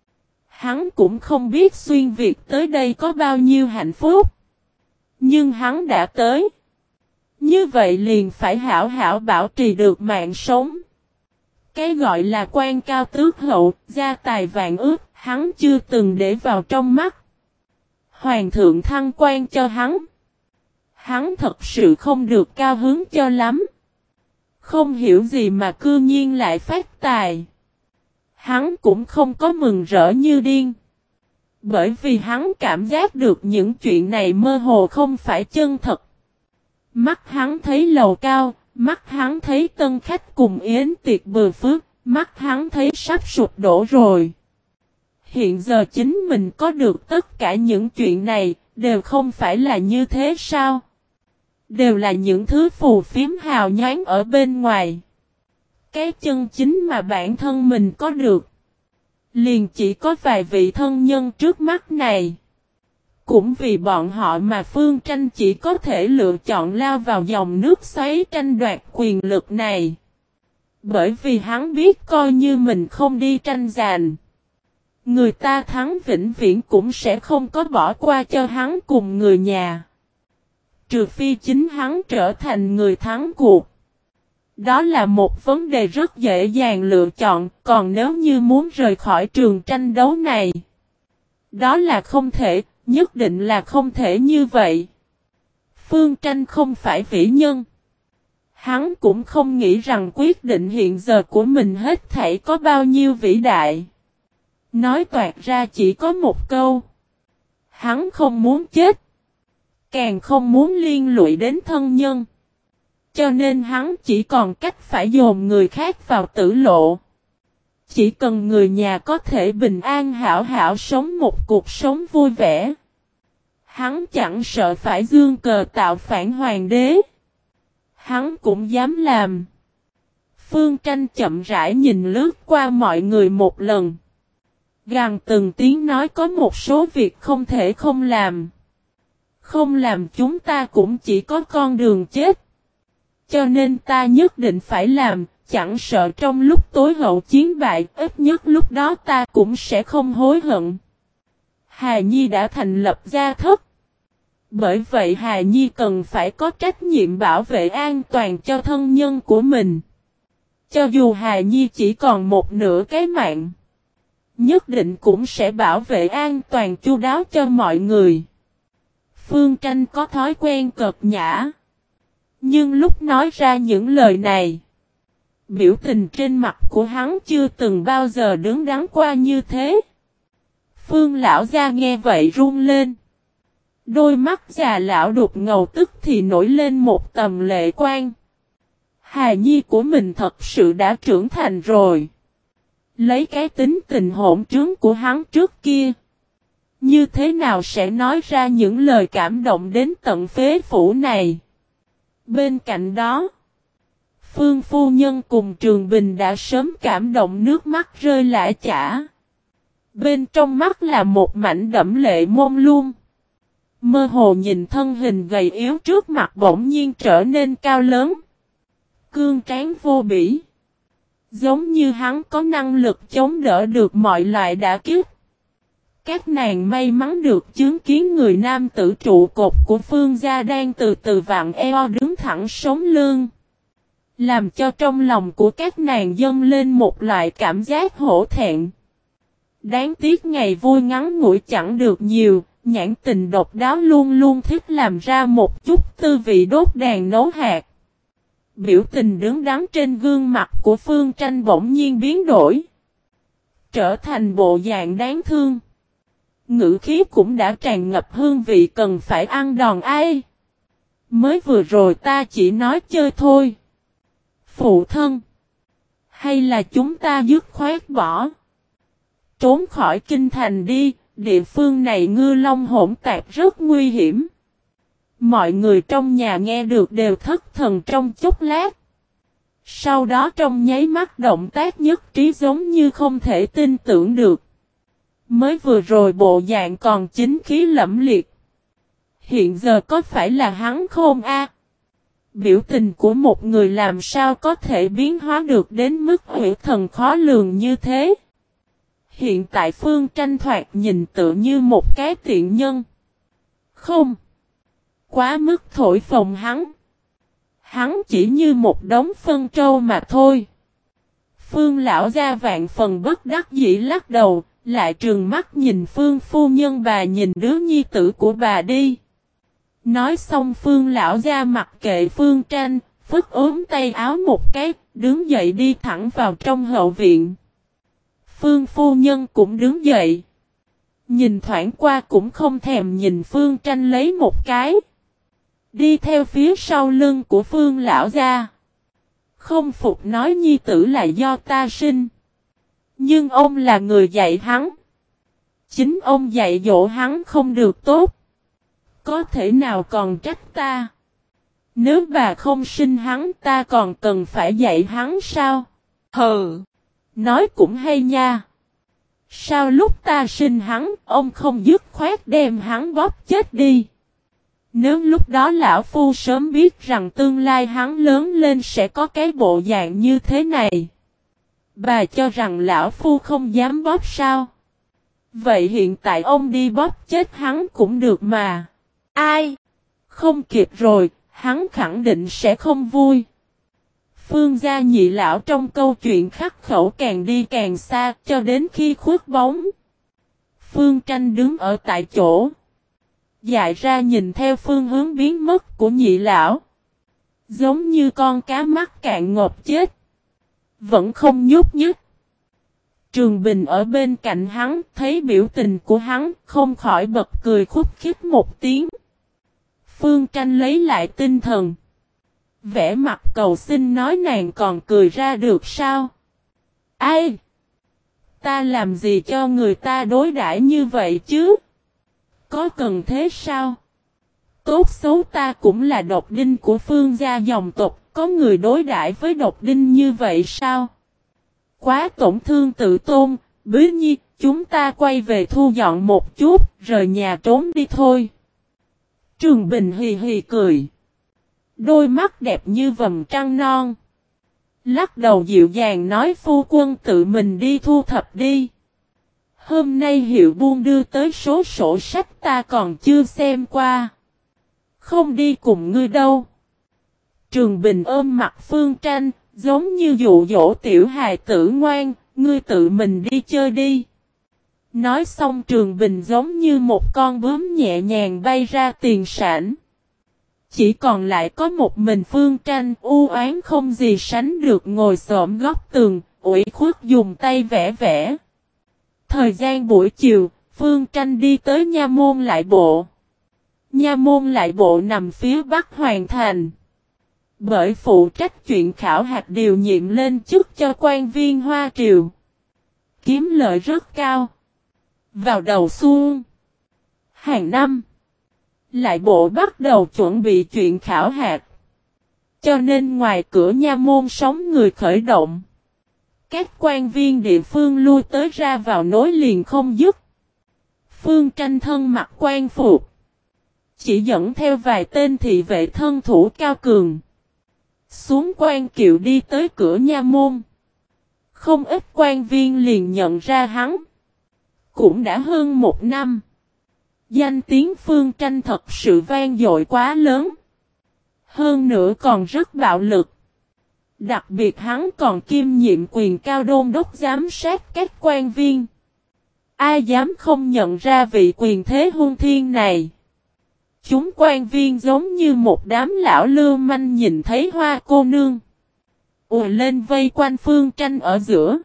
Hắn cũng không biết xuyên Việt tới đây có bao nhiêu hạnh phúc. Nhưng hắn đã tới. Như vậy liền phải hảo hảo bảo trì được mạng sống. Cái gọi là quan cao tước hậu, gia tài vạn ước, hắn chưa từng để vào trong mắt. Hoàng thượng thăng quan cho hắn. Hắn thật sự không được cao hứng cho lắm. Không hiểu gì mà cư nhiên lại phát tài. Hắn cũng không có mừng rỡ như điên. Bởi vì hắn cảm giác được những chuyện này mơ hồ không phải chân thật. Mắt hắn thấy lầu cao, mắt hắn thấy tân khách cùng yến tiệc bừa phước, Mắt hắn thấy sắp sụp đổ rồi. Hiện giờ chính mình có được tất cả những chuyện này, đều không phải là như thế sao? Đều là những thứ phù phiếm hào nhoáng ở bên ngoài. Cái chân chính mà bản thân mình có được, liền chỉ có vài vị thân nhân trước mắt này. Cũng vì bọn họ mà Phương Tranh chỉ có thể lựa chọn lao vào dòng nước xoáy tranh đoạt quyền lực này. Bởi vì hắn biết coi như mình không đi tranh giành, người ta thắng vĩnh viễn cũng sẽ không có bỏ qua cho hắn cùng người nhà. Trừ phi chính hắn trở thành người thắng cuộc. Đó là một vấn đề rất dễ dàng lựa chọn, còn nếu như muốn rời khỏi trường tranh đấu này, đó là không thể, nhất định là không thể như vậy. Phương Tranh không phải vĩ nhân. Hắn cũng không nghĩ rằng quyết định hiện giờ của mình hết thảy có bao nhiêu vĩ đại. Nói toạc ra chỉ có một câu. Hắn không muốn chết. Càng không muốn liên lụy đến thân nhân. Cho nên hắn chỉ còn cách phải dồn người khác vào tử lộ. Chỉ cần người nhà có thể bình an hảo hảo sống một cuộc sống vui vẻ. Hắn chẳng sợ phải dương cờ tạo phản hoàng đế. Hắn cũng dám làm. Phương Tranh chậm rãi nhìn lướt qua mọi người một lần. Gằn từng tiếng nói có một số việc không thể không làm. Không làm chúng ta cũng chỉ có con đường chết. Cho nên ta nhất định phải làm, chẳng sợ trong lúc tối hậu chiến bại, ít nhất lúc đó ta cũng sẽ không hối hận. Hà Nhi đã thành lập gia thất. Bởi vậy Hà Nhi cần phải có trách nhiệm bảo vệ an toàn cho thân nhân của mình. Cho dù Hà Nhi chỉ còn một nửa cái mạng, nhất định cũng sẽ bảo vệ an toàn chu đáo cho mọi người. Phương Tranh có thói quen cợt nhã. Nhưng lúc nói ra những lời này, biểu tình trên mặt của hắn chưa từng bao giờ đứng đắn qua như thế. Phương lão gia nghe vậy run lên. Đôi mắt già lão đục ngầu tức thì nổi lên một tầm lệ quan. Hà Nhi của mình thật sự đã trưởng thành rồi. Lấy cái tính tình hỗn trướng của hắn trước kia, như thế nào sẽ nói ra những lời cảm động đến tận phế phủ này. Bên cạnh đó, Phương phu nhân cùng Trường Bình đã sớm cảm động nước mắt rơi lã chả. Bên trong mắt là một mảnh đẫm lệ mông lung. Mơ hồ nhìn thân hình gầy yếu trước mặt bỗng nhiên trở nên cao lớn. Cương tráng vô bỉ. Giống như hắn có năng lực chống đỡ được mọi loại đả kích. Các nàng may mắn được chứng kiến người nam tử trụ cột của Phương gia đang từ từ vặn eo đứng thẳng sống lưng. Làm cho trong lòng của các nàng dâng lên một loại cảm giác hổ thẹn. Đáng tiếc ngày vui ngắn ngủi chẳng được nhiều, nhãn tình độc đáo luôn luôn thích làm ra một chút tư vị đốt đàn nấu hạt. Biểu tình đứng đắn trên gương mặt của Phương Tranh bỗng nhiên biến đổi. Trở thành bộ dạng đáng thương. Ngữ khí cũng đã tràn ngập hương vị cần phải ăn đòn ai. Mới vừa rồi ta chỉ nói chơi thôi. Phụ thân. Hay là chúng ta dứt khoát bỏ. Trốn khỏi kinh thành đi, địa phương này ngư long hỗn tạp rất nguy hiểm. Mọi người trong nhà nghe được đều thất thần trong chốc lát. Sau đó trong nháy mắt động tác nhất trí giống như không thể tin tưởng được. Mới vừa rồi bộ dạng còn chính khí lẫm liệt. Hiện giờ có phải là hắn không a? Biểu tình của một người làm sao có thể biến hóa được đến mức hủy thần khó lường như thế? Hiện tại Phương Tranh thoạt nhìn tựa như một cái tiện nhân. Không. Quá mức thổi phồng hắn. Hắn chỉ như một đống phân trâu mà thôi. Phương lão gia vạn phần bất đắc dĩ lắc đầu, lại trừng mắt nhìn Phương phu nhân bà nhìn đứa nhi tử của bà đi. Nói xong Phương lão gia mặc kệ Phương Tranh, phất ốm tay áo một cái, đứng dậy đi thẳng vào trong hậu viện. Phương phu nhân cũng đứng dậy. Nhìn thoảng qua cũng không thèm nhìn Phương Tranh lấy một cái. Đi theo phía sau lưng của Phương lão gia. Không phục nói nhi tử là do ta sinh. Nhưng ông là người dạy hắn. Chính ông dạy dỗ hắn không được tốt. Có thể nào còn trách ta? Nếu bà không sinh hắn ta còn cần phải dạy hắn sao? Hừ, nói cũng hay nha. Sao lúc ta sinh hắn, ông không dứt khoát đem hắn bóp chết đi? Nếu lúc đó lão phu sớm biết rằng tương lai hắn lớn lên sẽ có cái bộ dạng như thế này. Bà cho rằng lão phu không dám bóp sao? Vậy hiện tại ông đi bóp chết hắn cũng được mà. Ai? Không kịp rồi, hắn khẳng định sẽ không vui. Phương gia nhị lão trong câu chuyện khắc khẩu càng đi càng xa cho đến khi khuất bóng. Phương Tranh đứng ở tại chỗ. Dại ra nhìn theo phương hướng biến mất của nhị lão. Giống như con cá mắc cạn ngộp chết. Vẫn không nhúc nhích. Trường Bình ở bên cạnh hắn thấy biểu tình của hắn không khỏi bật cười khúc khích một tiếng. Phương Tranh lấy lại tinh thần. Vẻ mặt cầu xin nói nàng còn cười ra được sao? Ai? Ta làm gì cho người ta đối đãi như vậy chứ? Có cần thế sao? Tốt xấu ta cũng là độc đinh của Phương gia dòng tộc, có người đối đãi với độc đinh như vậy sao? Quá tổn thương tự tôn, Bế Nhi, chúng ta quay về thu dọn một chút, rời nhà trốn đi thôi. Trường Bình hì hì cười. Đôi mắt đẹp như vầng trăng non. Lắc đầu dịu dàng nói phu quân tự mình đi thu thập đi. Hôm nay Hiệu Buôn đưa tới số sổ sách ta còn chưa xem qua. Không đi cùng ngươi đâu. Trường Bình ôm mặt Phương Tranh, giống như dụ dỗ tiểu hài tử ngoan, ngươi tự mình đi chơi đi. Nói xong Trường Bình giống như một con bướm nhẹ nhàng bay ra tiền sảnh. Chỉ còn lại có một mình Phương Tranh u oán không gì sánh được ngồi xổm góc tường, ủy khuất dùng tay vẽ vẽ. Thời gian buổi chiều, Phương Tranh đi tới Nha Môn Lại Bộ. Nha Môn Lại Bộ nằm phía bắc hoàn thành. Bởi phụ trách chuyện khảo hạch điều nhiệm lên chức cho quan viên Hoa Triều. Kiếm lợi rất cao. Vào đầu xuân hàng năm, Lại Bộ bắt đầu chuẩn bị chuyện khảo hạch. Cho nên ngoài cửa nha môn sóng người khởi động. Các quan viên địa phương lui tới ra vào nối liền không dứt. Phương Tranh thân mặc quan phục. Chỉ dẫn theo vài tên thị vệ thân thủ cao cường. Xuống quan kiệu đi tới cửa nha môn. Không ít quan viên liền nhận ra hắn. Cũng đã hơn một năm. Danh tiếng Phương Tranh thật sự vang dội quá lớn. Hơn nữa còn rất bạo lực. Đặc biệt hắn còn kiêm nhiệm quyền cao đôn đốc giám sát các quan viên. Ai dám không nhận ra vị quyền thế hung thiên này. Chúng quan viên giống như một đám lão lưu manh nhìn thấy hoa cô nương. Ùa lên vây quanh Phương Tranh ở giữa.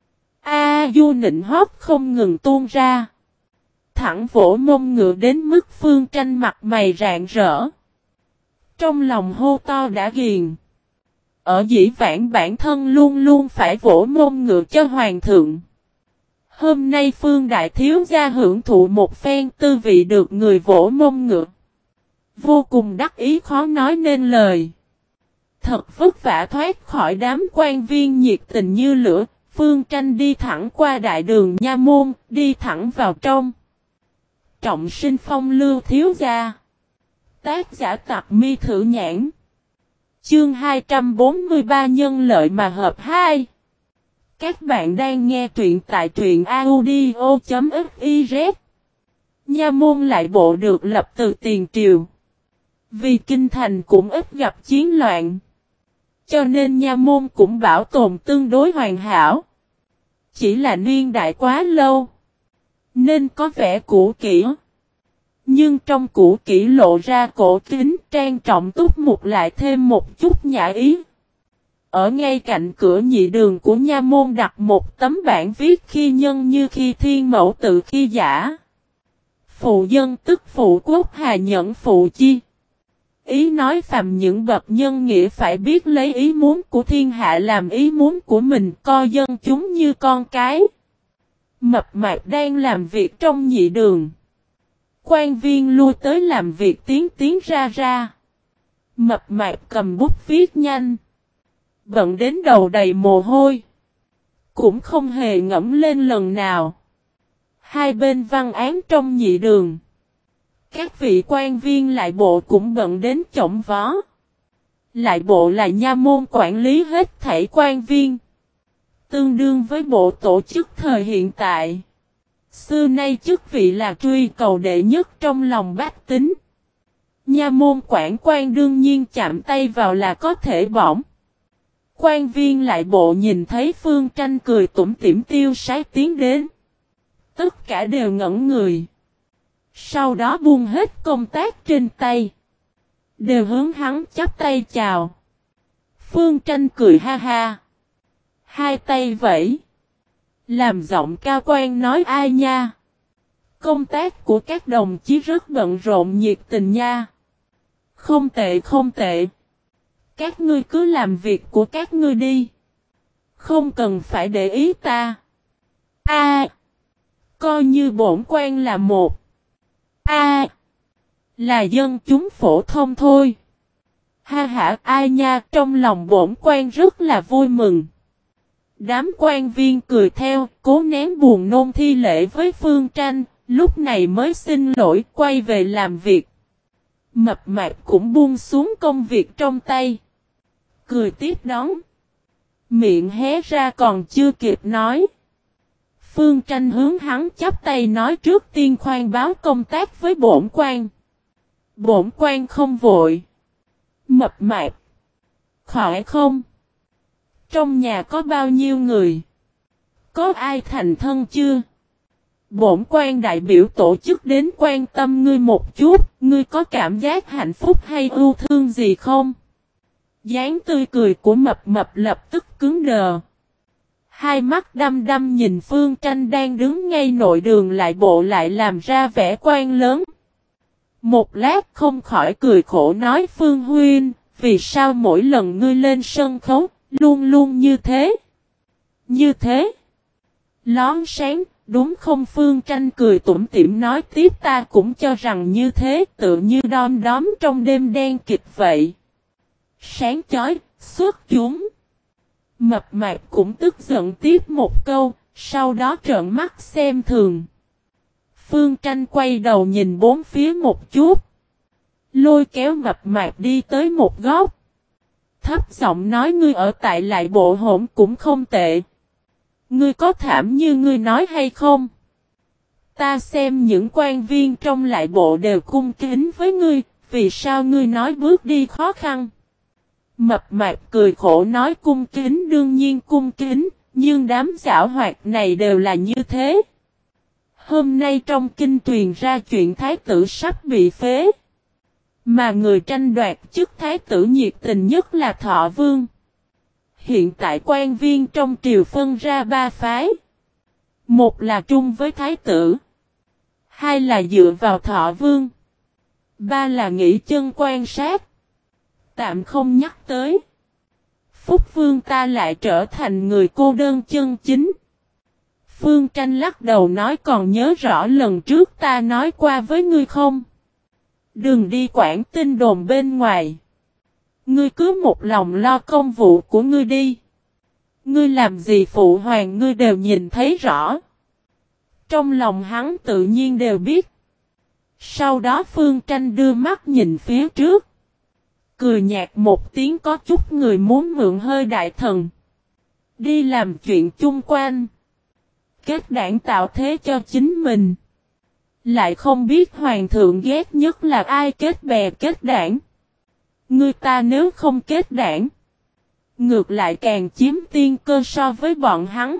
Du nịnh hót không ngừng tuôn ra. Thẳng vỗ mông ngựa đến mức Phương Tranh mặt mày rạng rỡ. Trong lòng hô to đã ghiền. Ở dĩ vãng bản thân luôn luôn phải vỗ mông ngựa cho hoàng thượng. Hôm nay Phương Đại Thiếu gia hưởng thụ một phen tư vị được người vỗ mông ngựa. Vô cùng đắc ý khó nói nên lời. Thật vất vả thoát khỏi đám quan viên nhiệt tình như lửa, Phương Tranh đi thẳng qua đại đường nha môn, đi thẳng vào trong. Trọng sinh phong lưu thiếu gia. Tác giả Tặc Mi Thử Nhãn. Chương 243 nhân lợi mà hợp 2. Các bạn đang nghe truyện tại truyện audio.fiz. Nha môn Lại Bộ được lập từ tiền triều. Vì kinh thành cũng ít gặp chiến loạn. Cho nên nha môn cũng bảo tồn tương đối hoàn hảo. Chỉ là niên đại quá lâu. Nên có vẻ cũ kỹ. Nhưng trong cũ kỹ lộ ra cổ kính trang trọng túc mục lại thêm một chút nhã ý. Ở ngay cạnh cửa nhị đường của nha môn đặt một tấm bảng viết khi nhân như khi thiên mẫu tự khi giả. Phụ dân tức phụ quốc hà nhẫn phụ chi. ý nói phàm những bậc nhân nghĩa phải biết lấy ý muốn của thiên hạ làm ý muốn của mình, coi dân chúng như con cái. Mập mạp đang làm việc trong nhị đường. Quan viên lui tới làm việc tiến ra ra. Mập mạp cầm bút viết nhanh. Bận đến đầu đầy mồ hôi. Cũng không hề ngẫm lên lần nào. Hai bên văn án trong nhị đường. Các vị quan viên lại bộ cũng bận đến chổng vó. Lại bộ là nha môn quản lý hết thảy quan viên. Tương đương với bộ tổ chức thời hiện tại. Xưa nay chức vị là truy cầu đệ nhất trong lòng bách tính. Nha môn quản quan đương nhiên chạm tay vào là có thể bỏng. Quan viên lại bộ nhìn thấy Phương Tranh cười tủm tỉm tiêu sái tiến đến. Tất cả đều ngẩn người. Sau đó buông hết công tác trên tay. Đều hướng hắn chắp tay chào. Phương Tranh cười ha ha. Hai tay vẫy. Làm giọng cao quan nói ai nha. Công tác của các đồng chí rất bận rộn nhiệt tình nha. Không tệ không tệ. Các ngươi cứ làm việc của các ngươi đi. Không cần phải để ý ta. Coi như bổn quan là một. Là dân chúng phổ thông thôi. Ha hả ai nha, trong lòng bổn quan rất là vui mừng. Đám quan viên cười theo, cố nén buồn nôn thi lễ với Phương Tranh, lúc này mới xin lỗi quay về làm việc. Mập mạp cũng buông xuống công việc trong tay. Cười tiếp đón. Miệng hé ra còn chưa kịp nói. Phương Tranh hướng hắn chắp tay nói trước tiên khoan báo công tác với bổn quan. Bổn quan không vội. Mập mạp. Khỏi không? Trong nhà có bao nhiêu người? Có ai thành thân chưa? Bổn quan đại biểu tổ chức đến quan tâm ngươi một chút, ngươi có cảm giác hạnh phúc hay ưu thương gì không? Dáng tươi cười của mập mập lập tức cứng đờ. Hai mắt đăm đăm nhìn Phương Tranh đang đứng ngay nội đường lại bộ lại làm ra vẻ quan lớn. Một lát không khỏi cười khổ nói Phương Huynh, vì sao mỗi lần ngươi lên sân khấu, luôn luôn như thế? Như thế? Lón sáng, đúng không? Phương Tranh cười tủm tỉm nói tiếp ta cũng cho rằng như thế, tự như đom đóm trong đêm đen kịch vậy. Sáng chói, xuất chúng. Mập mạp cũng tức giận tiếp một câu, sau đó trợn mắt xem thường. Phương Tranh quay đầu nhìn bốn phía một chút. Lôi kéo mập mạp đi tới một góc. Thấp giọng nói ngươi ở tại lại bộ hỗn cũng không tệ. Ngươi có thảm như ngươi nói hay không? Ta xem những quan viên trong lại bộ đều cung kính với ngươi, vì sao ngươi nói bước đi khó khăn? Mập mạp cười khổ nói cung kính đương nhiên cung kính, nhưng đám giảo hoạt này đều là như thế. Hôm nay trong kinh truyền ra chuyện thái tử sắp bị phế. Mà người tranh đoạt chức thái tử nhiệt tình nhất là Thọ Vương. Hiện tại quan viên trong triều phân ra ba phái. Một là trung với thái tử. Hai là dựa vào Thọ Vương. Ba là nghỉ chân quan sát. Tạm không nhắc tới. Phúc Vương ta lại trở thành người cô đơn chân chính. Phương Tranh lắc đầu nói còn nhớ rõ lần trước ta nói qua với ngươi không? Đừng đi quản tin đồn bên ngoài. Ngươi cứ một lòng lo công vụ của ngươi đi. Ngươi làm gì phụ hoàng ngươi đều nhìn thấy rõ. Trong lòng hắn tự nhiên đều biết. Sau đó Phương Tranh đưa mắt nhìn phía trước. Cười nhạt một tiếng có chút người muốn mượn hơi đại thần. Đi làm chuyện chung quanh. Kết đảng tạo thế cho chính mình. Lại không biết hoàng thượng ghét nhất là ai kết bè kết đảng. Người ta nếu không kết đảng. Ngược lại càng chiếm tiên cơ so với bọn hắn.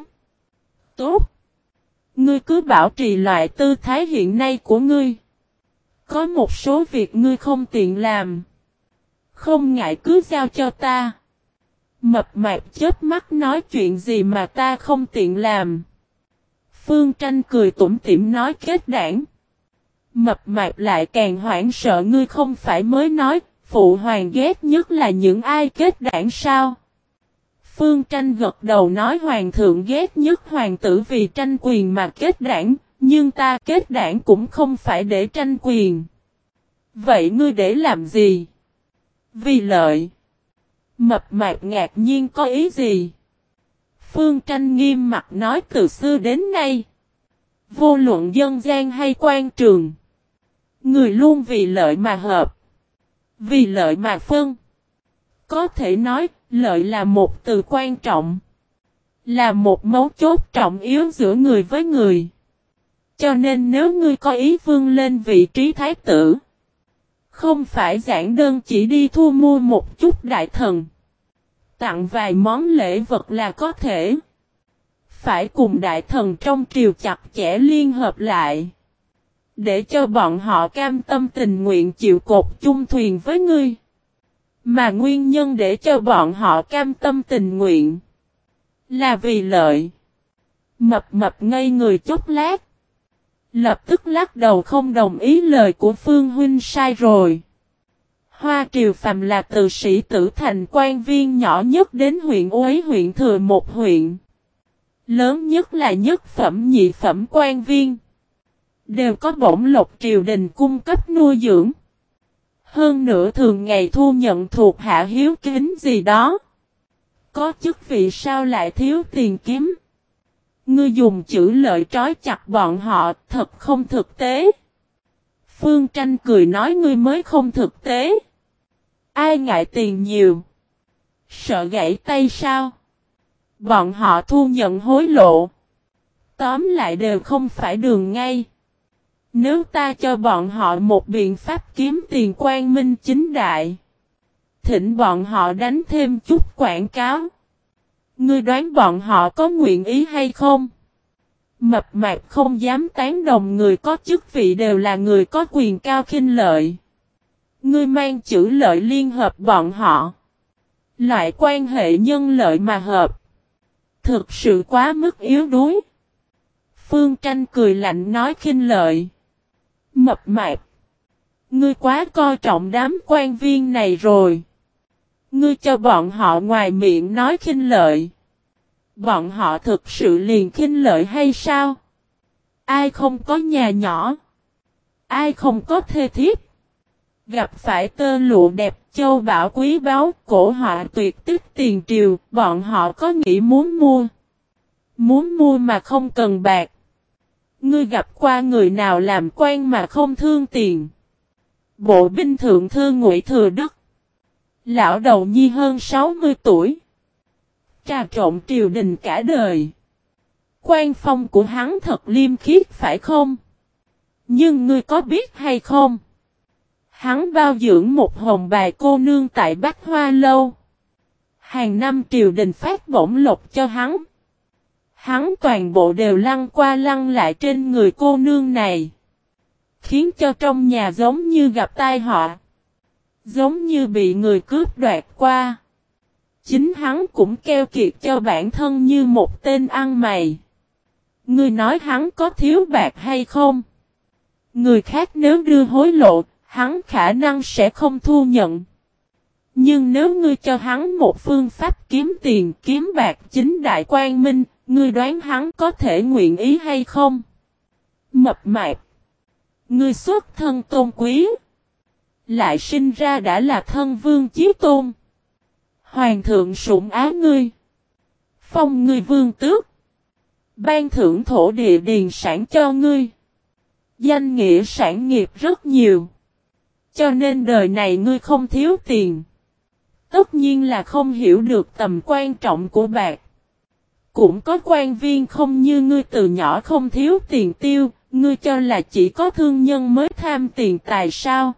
Tốt. Ngươi cứ bảo trì loại tư thái hiện nay của ngươi. Có một số việc ngươi không tiện làm. Không ngại cứ giao cho ta. Mập mạp chớp mắt nói chuyện gì mà ta không tiện làm. Phương Tranh cười tủm tỉm nói kết đảng. Mập mạp lại càng hoảng sợ ngươi không phải mới nói, Phụ hoàng ghét nhất là những ai kết đảng sao? Phương Tranh gật đầu nói hoàng thượng ghét nhất hoàng tử vì tranh quyền mà kết đảng, nhưng ta kết đảng cũng không phải để tranh quyền. Vậy ngươi để làm gì? Vì lợi. Mập mạp ngạc nhiên có ý gì? Phương Tranh nghiêm mặt nói từ xưa đến nay. Vô luận dân gian hay quan trường. Người luôn vì lợi mà hợp. Vì lợi mà phân. Có thể nói, lợi là một từ quan trọng. Là một mấu chốt trọng yếu giữa người với người. Cho nên nếu ngươi có ý vươn lên vị trí thái tử. Không phải giản đơn chỉ đi thu mua một chút đại thần. Tặng vài món lễ vật là có thể. Phải cùng đại thần trong triều chặt chẽ liên hợp lại. Để cho bọn họ cam tâm tình nguyện chịu cột chung thuyền với ngươi. Mà nguyên nhân để cho bọn họ cam tâm tình nguyện. Là vì lợi. Mập ngây người chốc lát. Lập tức lắc đầu không đồng ý lời của Phương Huynh sai rồi. Hoa Triều phàm là từ sĩ tử thành quan viên nhỏ nhất đến huyện Uế huyện Thừa một huyện. Lớn nhất là nhất phẩm nhị phẩm quan viên. Đều có bổng lộc triều đình cung cấp nuôi dưỡng. Hơn nữa thường ngày thu nhận thuộc hạ hiếu kính gì đó. Có chức vị sao lại thiếu tiền kiếm. Ngươi dùng chữ lợi trói chặt bọn họ thật không thực tế. Phương Tranh cười nói ngươi mới không thực tế. Ai ngại tiền nhiều. Sợ gãy tay sao. Bọn họ thu nhận hối lộ. Tóm lại đều không phải đường ngay. Nếu ta cho bọn họ một biện pháp kiếm tiền quang minh chính đại. Thỉnh bọn họ đánh thêm chút quảng cáo. Ngươi đoán bọn họ có nguyện ý hay không? Mập mạp không dám tán đồng người có chức vị đều là người có quyền cao khinh lợi. Ngươi mang chữ lợi liên hợp bọn họ. Loại quan hệ nhân lợi mà hợp. Thực sự quá mức yếu đuối. Phương Tranh cười lạnh nói khinh lợi. Mập mạp. Ngươi quá coi trọng đám quan viên này rồi. Ngươi cho bọn họ ngoài miệng nói khinh lợi. Bọn họ thực sự liền khinh lợi hay sao? Ai không có nhà nhỏ? Ai không có thê thiếp? Gặp phải tơ lụa đẹp châu bảo quý báu cổ họa tuyệt tích tiền triều, bọn họ có nghĩ muốn mua. Muốn mua mà không cần bạc. Ngươi gặp qua người nào làm quan mà không thương tiền. Bộ binh thượng thư Ngụy Thừa Đức. Lão đầu nhi hơn 60 tuổi. Trà trộn triều đình cả đời. Quan phong của hắn thật liêm khiết phải không? Nhưng ngươi có biết hay không? Hắn bao dưỡng một hồng bài cô nương tại Bách Hoa Lâu. Hàng năm triều đình phát bổng lộc cho hắn. Hắn toàn bộ đều lăn qua lăn lại trên người cô nương này. Khiến cho trong nhà giống như gặp tai họa. Giống như bị người cướp đoạt qua. Chính hắn cũng keo kiệt cho bản thân như một tên ăn mày. Ngươi nói hắn có thiếu bạc hay không? Người khác nếu đưa hối lộ, hắn khả năng sẽ không thu nhận. Nhưng nếu ngươi cho hắn một phương pháp kiếm tiền kiếm bạc chính đại quang minh, ngươi đoán hắn có thể nguyện ý hay không? Mập mạp. Ngươi xuất thân tôn quý. Lại sinh ra đã là thân vương chí tôn. Hoàng thượng sủng ái ngươi. Phong ngươi vương tước. Ban thưởng thổ địa điền sản cho ngươi. Danh nghĩa sản nghiệp rất nhiều. Cho nên đời này ngươi không thiếu tiền. Tất nhiên là không hiểu được tầm quan trọng của bạc. Cũng có quan viên không như ngươi từ nhỏ không thiếu tiền tiêu. Ngươi cho là chỉ có thương nhân mới tham tiền tài sao?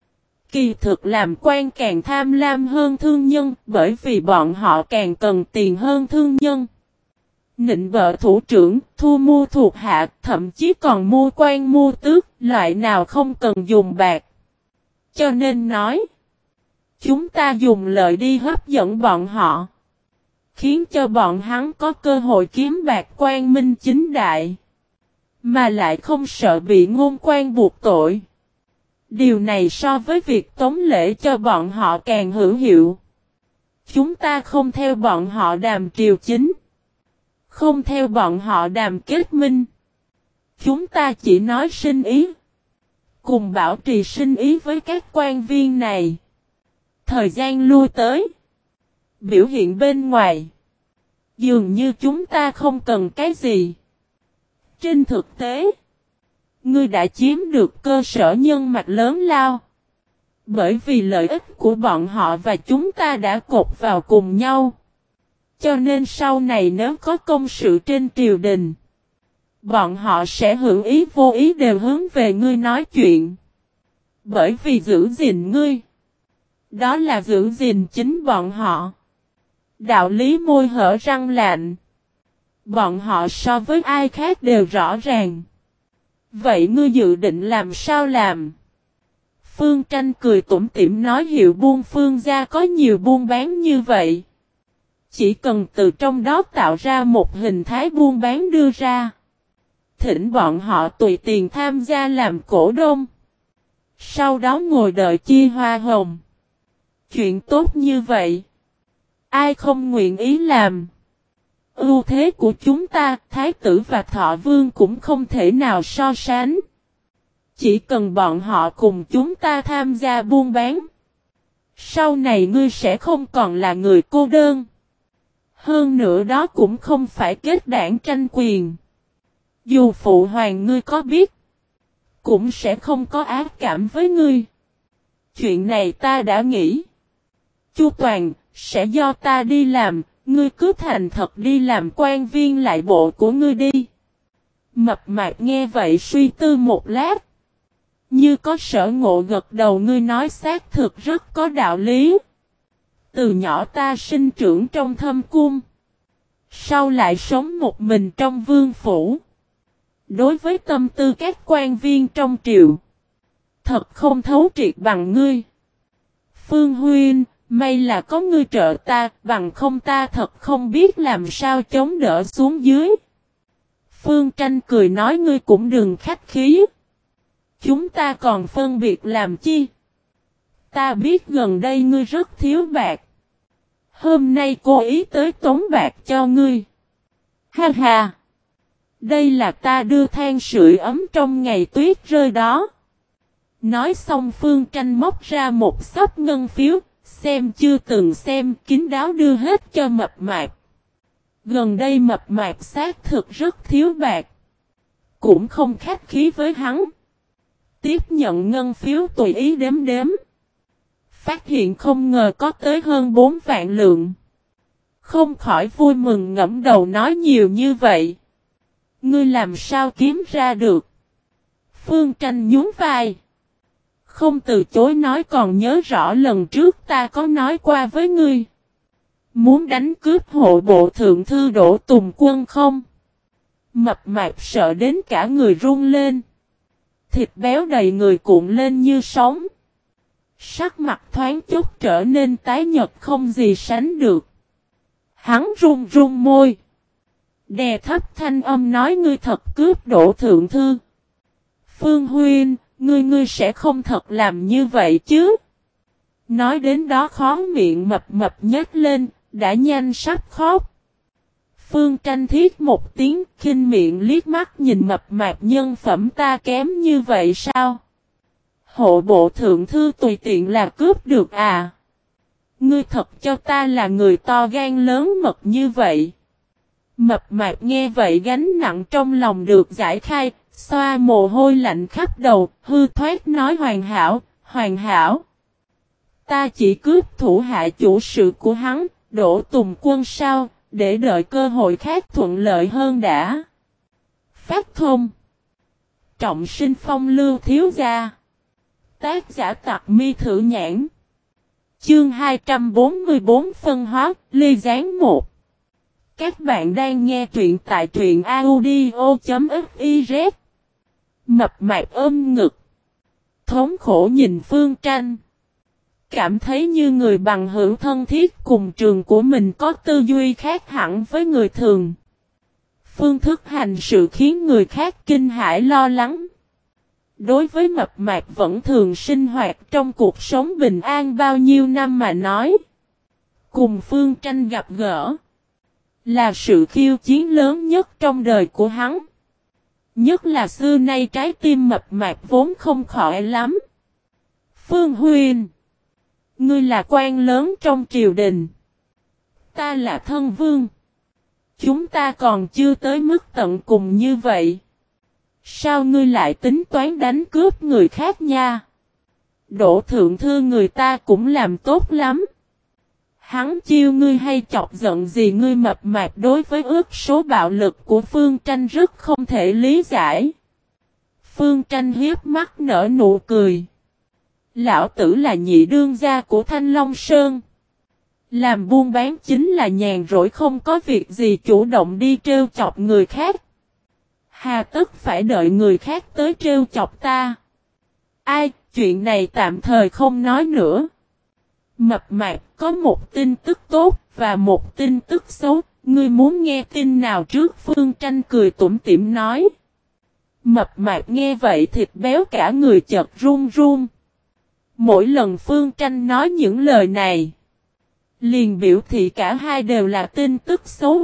Kỳ thực làm quan càng tham lam hơn thương nhân bởi vì bọn họ càng cần tiền hơn thương nhân. Nịnh bợ thủ trưởng, thu mua thuộc hạ, thậm chí còn mua quan mua tước, loại nào không cần dùng bạc. Cho nên nói, chúng ta dùng lợi đi hấp dẫn bọn họ. Khiến cho bọn hắn có cơ hội kiếm bạc quang minh chính đại. Mà lại không sợ bị ngôn quan buộc tội. Điều này so với việc tống lễ cho bọn họ càng hữu hiệu. Chúng ta không theo bọn họ đàm triều chính. Không theo bọn họ đàm kết minh. Chúng ta chỉ nói sinh ý. Cùng bảo trì sinh ý với các quan viên này. Thời gian lui tới. Biểu hiện bên ngoài. Dường như chúng ta không cần cái gì. Trên thực tế. Ngươi đã chiếm được cơ sở nhân mạch lớn lao. Bởi vì lợi ích của bọn họ và chúng ta đã cột vào cùng nhau. Cho nên sau này nếu có công sự trên triều đình. Bọn họ sẽ hữu ý vô ý đều hướng về ngươi nói chuyện. Bởi vì giữ gìn ngươi. Đó là giữ gìn chính bọn họ. Đạo lý môi hở răng lạnh. Bọn họ so với ai khác đều rõ ràng. Vậy ngươi dự định làm sao làm? Phương Tranh cười tủm tỉm nói Hiệu Buôn Phương gia có nhiều buôn bán như vậy. Chỉ cần từ trong đó tạo ra một hình thái buôn bán đưa ra. Thỉnh bọn họ tùy tiền tham gia làm cổ đông. Sau đó ngồi đợi chia hoa hồng. Chuyện tốt như vậy. Ai không nguyện ý làm. Ưu thế của chúng ta, Thái tử và Thọ Vương cũng không thể nào so sánh. Chỉ cần bọn họ cùng chúng ta tham gia buôn bán. Sau này ngươi sẽ không còn là người cô đơn. Hơn nữa đó cũng không phải kết đảng tranh quyền. Dù phụ hoàng ngươi có biết. Cũng sẽ không có ác cảm với ngươi. Chuyện này ta đã nghĩ. Chu Toàn, sẽ do ta đi làm. Ngươi cứ thành thật đi làm quan viên lại bộ của ngươi đi. Mập mạp nghe vậy suy tư một lát. Như có sở ngộ gật đầu ngươi nói xác thực rất có đạo lý. Từ nhỏ ta sinh trưởng trong thâm cung. Sau lại sống một mình trong vương phủ. Đối với tâm tư các quan viên trong triều. Thật không thấu triệt bằng ngươi. Phương Huynh, may là có ngươi trợ ta, bằng không ta thật không biết làm sao chống đỡ xuống dưới. Phương Tranh cười nói ngươi cũng đừng khách khí. Chúng ta còn phân biệt làm chi? Ta biết gần đây ngươi rất thiếu bạc. Hôm nay cố ý tới tống bạc cho ngươi. Ha ha! Đây là ta đưa than sưởi ấm trong ngày tuyết rơi đó. Nói xong Phương Tranh móc ra một xấp ngân phiếu, xem chưa từng xem kín đáo đưa hết cho mập mạp. Gần đây mập mạp xác thực rất thiếu bạc. Cũng không khách khí với hắn. Tiếp nhận ngân phiếu tùy ý đếm đếm. Phát hiện không ngờ có tới hơn 4 vạn lượng. Không khỏi vui mừng ngẫm đầu nói nhiều như vậy. Ngươi làm sao kiếm ra được? Phương Tranh nhún vai. Không từ chối nói còn nhớ rõ lần trước ta có nói qua với ngươi. Muốn đánh cướp hộ bộ thượng thư Đỗ Tùng Quân không? Mập mạp sợ đến cả người run lên. Thịt béo đầy người cuộn lên như sóng. Sắc mặt thoáng chút trở nên tái nhợt không gì sánh được. Hắn run run môi. Đè thấp thanh âm nói ngươi thật cướp Đỗ thượng thư. Phương Huynh, ngươi sẽ không thật làm như vậy chứ? Nói đến đó khó miệng mập mập nhếch lên, đã nhanh sắp khóc. Phương Tranh thiết một tiếng khinh miệng liếc mắt nhìn mập mạp nhân phẩm ta kém như vậy sao? Hộ bộ thượng thư tùy tiện là cướp được à? Ngươi thật cho ta là người to gan lớn mật như vậy. Mập mạp nghe vậy gánh nặng trong lòng được giải khai, xoa mồ hôi lạnh khắp đầu, hư thoát nói hoàn hảo, hoàn hảo. Ta chỉ cướp thủ hạ chủ sự của hắn, Đỗ Tùng Quân sao, để đợi cơ hội khác thuận lợi hơn đã. Phát thông. Trọng sinh phong lưu thiếu gia. Tác giả Tặc Mi Thử Nhãn. Chương 244 phân hóa, ly gián 1. Các bạn đang nghe truyện tại truyện audio.fiz. Mập mạp ôm ngực. Thống khổ nhìn Phương Tranh. Cảm thấy như người bằng hữu thân thiết cùng trường của mình có tư duy khác hẳn với người thường. Phương thức hành sự khiến người khác kinh hãi lo lắng. Đối với mập mạp vẫn thường sinh hoạt trong cuộc sống bình an bao nhiêu năm mà nói. Cùng Phương Tranh gặp gỡ là sự khiêu chiến lớn nhất trong đời của hắn. Nhất là xưa nay trái tim mập mạp vốn không khỏi lắm. Phương Huynh, ngươi là quan lớn trong triều đình. Ta là thân vương. Chúng ta còn chưa tới mức tận cùng như vậy. Sao ngươi lại tính toán đánh cướp người khác nha? Đỗ thượng thư người ta cũng làm tốt lắm. Hắn chiêu ngươi hay chọc giận gì ngươi mập mạp đối với ước số bạo lực của Phương Tranh rất không thể lý giải. Phương Tranh hiếp mắt nở nụ cười. Lão tử là nhị đương gia của Thanh Long Sơn. Làm buôn bán chính là nhàn rỗi không có việc gì chủ động đi trêu chọc người khác. Hà tất phải đợi người khác tới trêu chọc ta. Ai, chuyện này tạm thời không nói nữa. Mập mạp có một tin tức tốt và một tin tức xấu. Ngươi muốn nghe tin nào trước? Phương Tranh cười tủm tỉm nói. Mập mạp nghe vậy thịt béo cả người chợt run run. Mỗi lần Phương Tranh nói những lời này, liền biểu thị cả hai đều là tin tức xấu.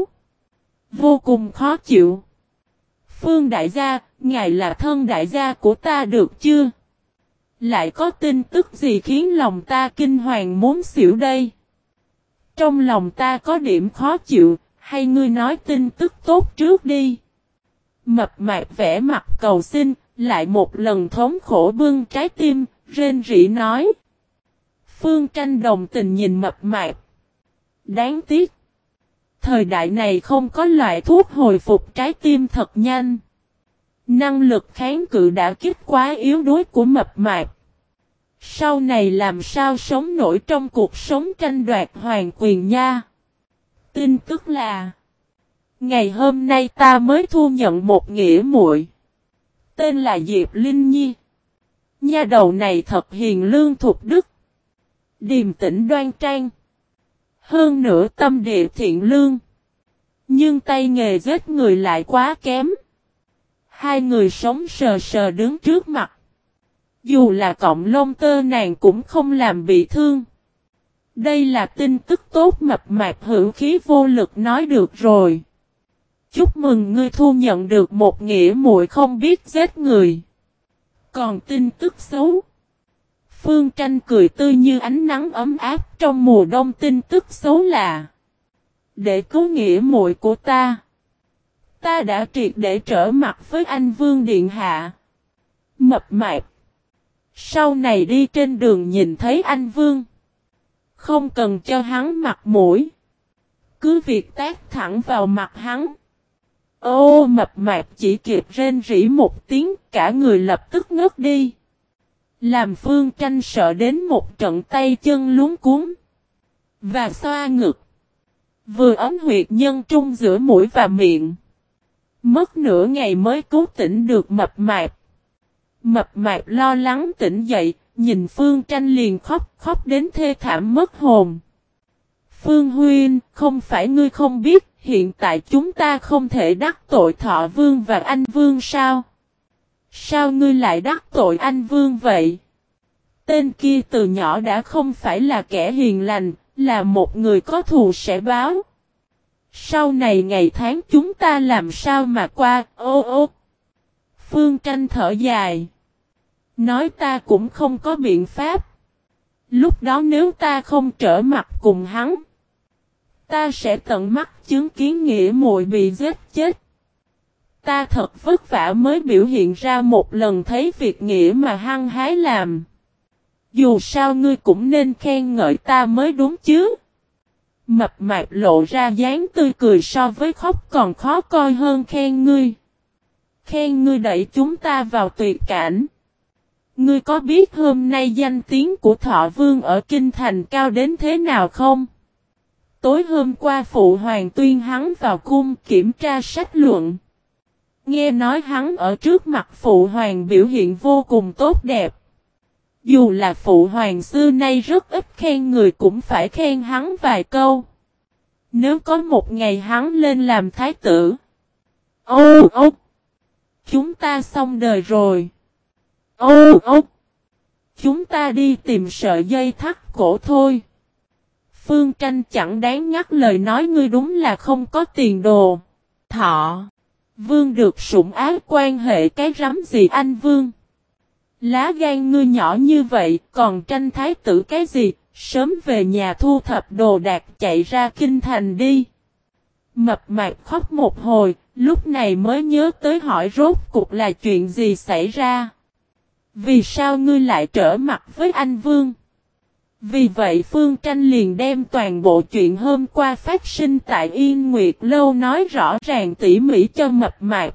Vô cùng khó chịu. Phương đại gia, ngài là thân đại gia của ta được chưa? Lại có tin tức gì khiến lòng ta kinh hoàng muốn xỉu đây? Trong lòng ta có điểm khó chịu, hay ngươi nói tin tức tốt trước đi? Mập mạp vẽ mặt cầu xin, lại một lần thống khổ bưng trái tim, rên rỉ nói. Phương Tranh đồng tình nhìn mập mạp. Đáng tiếc. Thời đại này không có loại thuốc hồi phục trái tim thật nhanh. Năng lực kháng cự đã kích quá yếu đuối của mập mạp. Sau này làm sao sống nổi trong cuộc sống tranh đoạt hoàng quyền nha. Tin tức là ngày hôm nay ta mới thu nhận một nghĩa muội. Tên là Diệp Linh Nhi. Nha đầu này thật hiền lương thục đức. Điềm tĩnh đoan trang. Hơn nữa tâm địa thiện lương. Nhưng tay nghề giết người lại quá kém. Hai người sống sờ sờ đứng trước mặt. Dù là cọng lông tơ nàng cũng không làm bị thương. Đây là tin tức tốt. Mập mạp hữu khí vô lực nói được rồi. Chúc mừng ngươi thu nhận được một nghĩa muội không biết giết người. Còn tin tức xấu. Phương Tranh cười tươi như ánh nắng ấm áp trong mùa đông. Tin tức xấu là để cứu nghĩa muội của ta. Ta đã triệt để trở mặt với anh Vương Điện Hạ. Mập mạp. Sau này đi trên đường nhìn thấy anh Vương. Không cần cho hắn mặt mũi. Cứ việc tát thẳng vào mặt hắn. Ô mập mạp chỉ kịp rên rỉ một tiếng, cả người lập tức ngất đi. Làm Phương Tranh sợ đến một trận tay chân luống cuống. Và xoa ngực. Vừa ấm huyệt nhân trung giữa mũi và miệng. Mất nửa ngày mới cứu tỉnh được mập mạp. Mập mạp lo lắng tỉnh dậy, nhìn Phương Tranh liền khóc đến thê thảm mất hồn. Phương Huynh, không phải ngươi không biết, hiện tại chúng ta không thể đắc tội Thọ Vương và Anh Vương sao? Sao ngươi lại đắc tội Anh Vương vậy? Tên kia từ nhỏ đã không phải là kẻ hiền lành, là một người có thù sẽ báo. Sau này ngày tháng chúng ta làm sao mà qua, ô. Phương Tranh thở dài. Nói ta cũng không có biện pháp. Lúc đó nếu ta không trở mặt cùng hắn, ta sẽ tận mắt chứng kiến nghĩa muội bị giết chết. Ta thật vất vả mới biểu hiện ra một lần thấy việc nghĩa mà hăng hái làm. Dù sao ngươi cũng nên khen ngợi ta mới đúng chứ. Mập mạp lộ ra dáng tươi cười so với khóc còn khó coi hơn khen ngươi. Khen ngươi đẩy chúng ta vào tuyệt cảnh. Ngươi có biết hôm nay danh tiếng của Thọ Vương ở Kinh Thành cao đến thế nào không? Tối hôm qua phụ hoàng tuyên hắn vào cung kiểm tra sách luận. Nghe nói hắn ở trước mặt phụ hoàng biểu hiện vô cùng tốt đẹp. Dù là phụ hoàng xưa nay rất ít khen người cũng phải khen hắn vài câu. Nếu có một ngày hắn lên làm thái tử. Ô, chúng ta xong đời rồi. Ô ô! Chúng ta đi tìm sợi dây thắt cổ thôi. Phương Tranh chẳng đáng ngắt lời nói ngươi đúng là không có tiền đồ. Thọ! Vương được sủng ái quan hệ cái rắm gì anh Vương? Lá gan ngươi nhỏ như vậy còn tranh thái tử cái gì? Sớm về nhà thu thập đồ đạc chạy ra kinh thành đi. Mập mạp khóc một hồi, lúc này mới nhớ tới hỏi rốt cuộc là chuyện gì xảy ra. Vì sao ngươi lại trở mặt với anh Vương? Vì vậy Phương Tranh liền đem toàn bộ chuyện hôm qua phát sinh tại Yên Nguyệt Lâu nói rõ ràng tỉ mỉ cho mập mạp.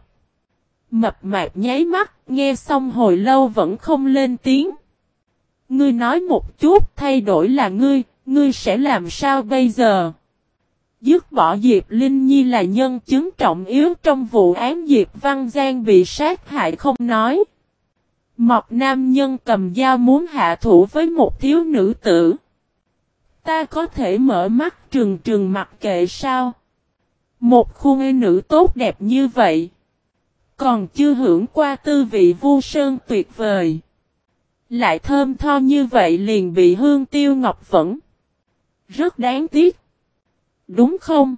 Mập mạp nháy mắt, nghe xong hồi lâu vẫn không lên tiếng. Ngươi nói một chút thay đổi là ngươi sẽ làm sao bây giờ? Dứt bỏ Diệp Linh Nhi là nhân chứng trọng yếu trong vụ án Diệp Văn Giang bị sát hại không nói. Một nam nhân cầm dao muốn hạ thủ với một thiếu nữ tử. Ta có thể mở mắt trừng trừng mặc kệ sao? Một khuôn nữ tốt đẹp như vậy. Còn chưa hưởng qua tư vị vu sơn tuyệt vời. Lại thơm tho như vậy liền bị Hương Tiêu Ngọc Vẫn. Rất đáng tiếc. Đúng không?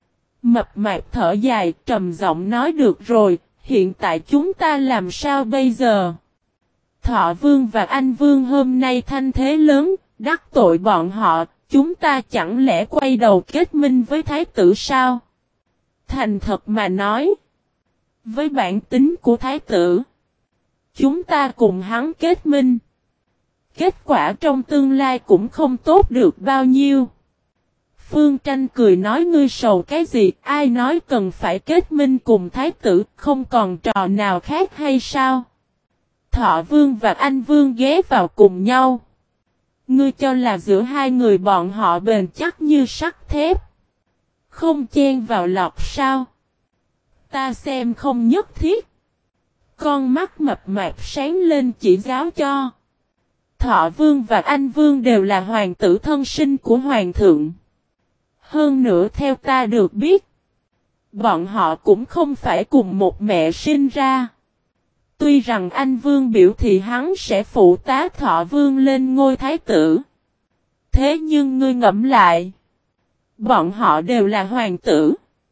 Mập mạp thở dài trầm giọng nói được rồi. Hiện tại chúng ta làm sao bây giờ? Thọ Vương và Anh Vương hôm nay thanh thế lớn. Đắc tội bọn họ. Chúng ta chẳng lẽ quay đầu kết minh với thái tử sao? Thành thật mà nói. Với bản tính của thái tử. Chúng ta cùng hắn kết minh. Kết quả trong tương lai cũng không tốt được bao nhiêu. Phương Tranh cười nói ngươi sầu cái gì, ai nói cần phải kết minh cùng thái tử, không còn trò nào khác hay sao? Thọ Vương và Anh Vương ghé vào cùng nhau. Ngươi cho là giữa hai người bọn họ bền chắc như sắt thép. Không chen vào lọc sao? Ta xem không nhất thiết. Con mắt mập mạp sáng lên chỉ giáo cho. Thọ Vương và Anh Vương đều là hoàng tử thân sinh của hoàng thượng. Hơn nữa theo ta được biết, bọn họ cũng không phải cùng một mẹ sinh ra. Tuy rằng Anh Vương biểu thị hắn sẽ phụ tá Thọ Vương lên ngôi thái tử. Thế nhưng ngươi ngẫm lại, bọn họ đều là hoàng tử.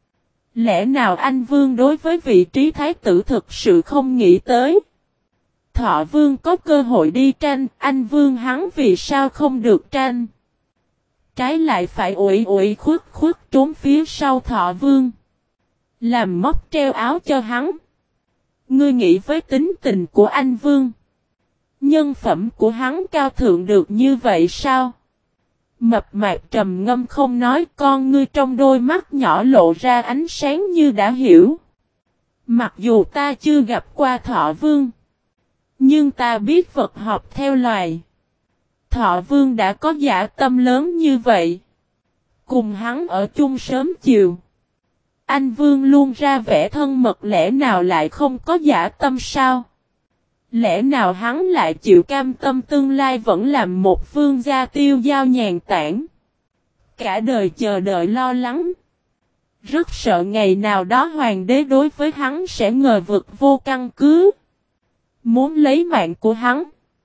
Lẽ nào Anh Vương đối với vị trí thái tử thực sự không nghĩ tới? Thọ Vương có cơ hội đi tranh, Anh Vương hắn vì sao không được tranh? Trái lại phải ủy khuất trốn phía sau Thọ Vương. Làm móc treo áo cho hắn. Ngươi nghĩ với tính tình của Anh Vương, nhân phẩm của hắn cao thượng được như vậy sao? Mập mạp trầm ngâm không nói, con ngươi trong đôi mắt nhỏ lộ ra ánh sáng như đã hiểu. Mặc dù ta chưa gặp qua Thọ Vương, nhưng ta biết vật học theo loài. Thọ Vương đã có dã tâm lớn như vậy. Cùng hắn ở chung sớm chiều. Anh Vương luôn ra vẻ thân mật, lẽ nào lại không có dã tâm sao? Lẽ nào hắn lại chịu cam tâm tương lai vẫn làm một vương gia tiêu dao nhàn tản? Cả đời chờ đợi lo lắng. Rất sợ ngày nào đó hoàng đế đối với hắn sẽ ngờ vực vô căn cứ. Muốn lấy mạng của hắn.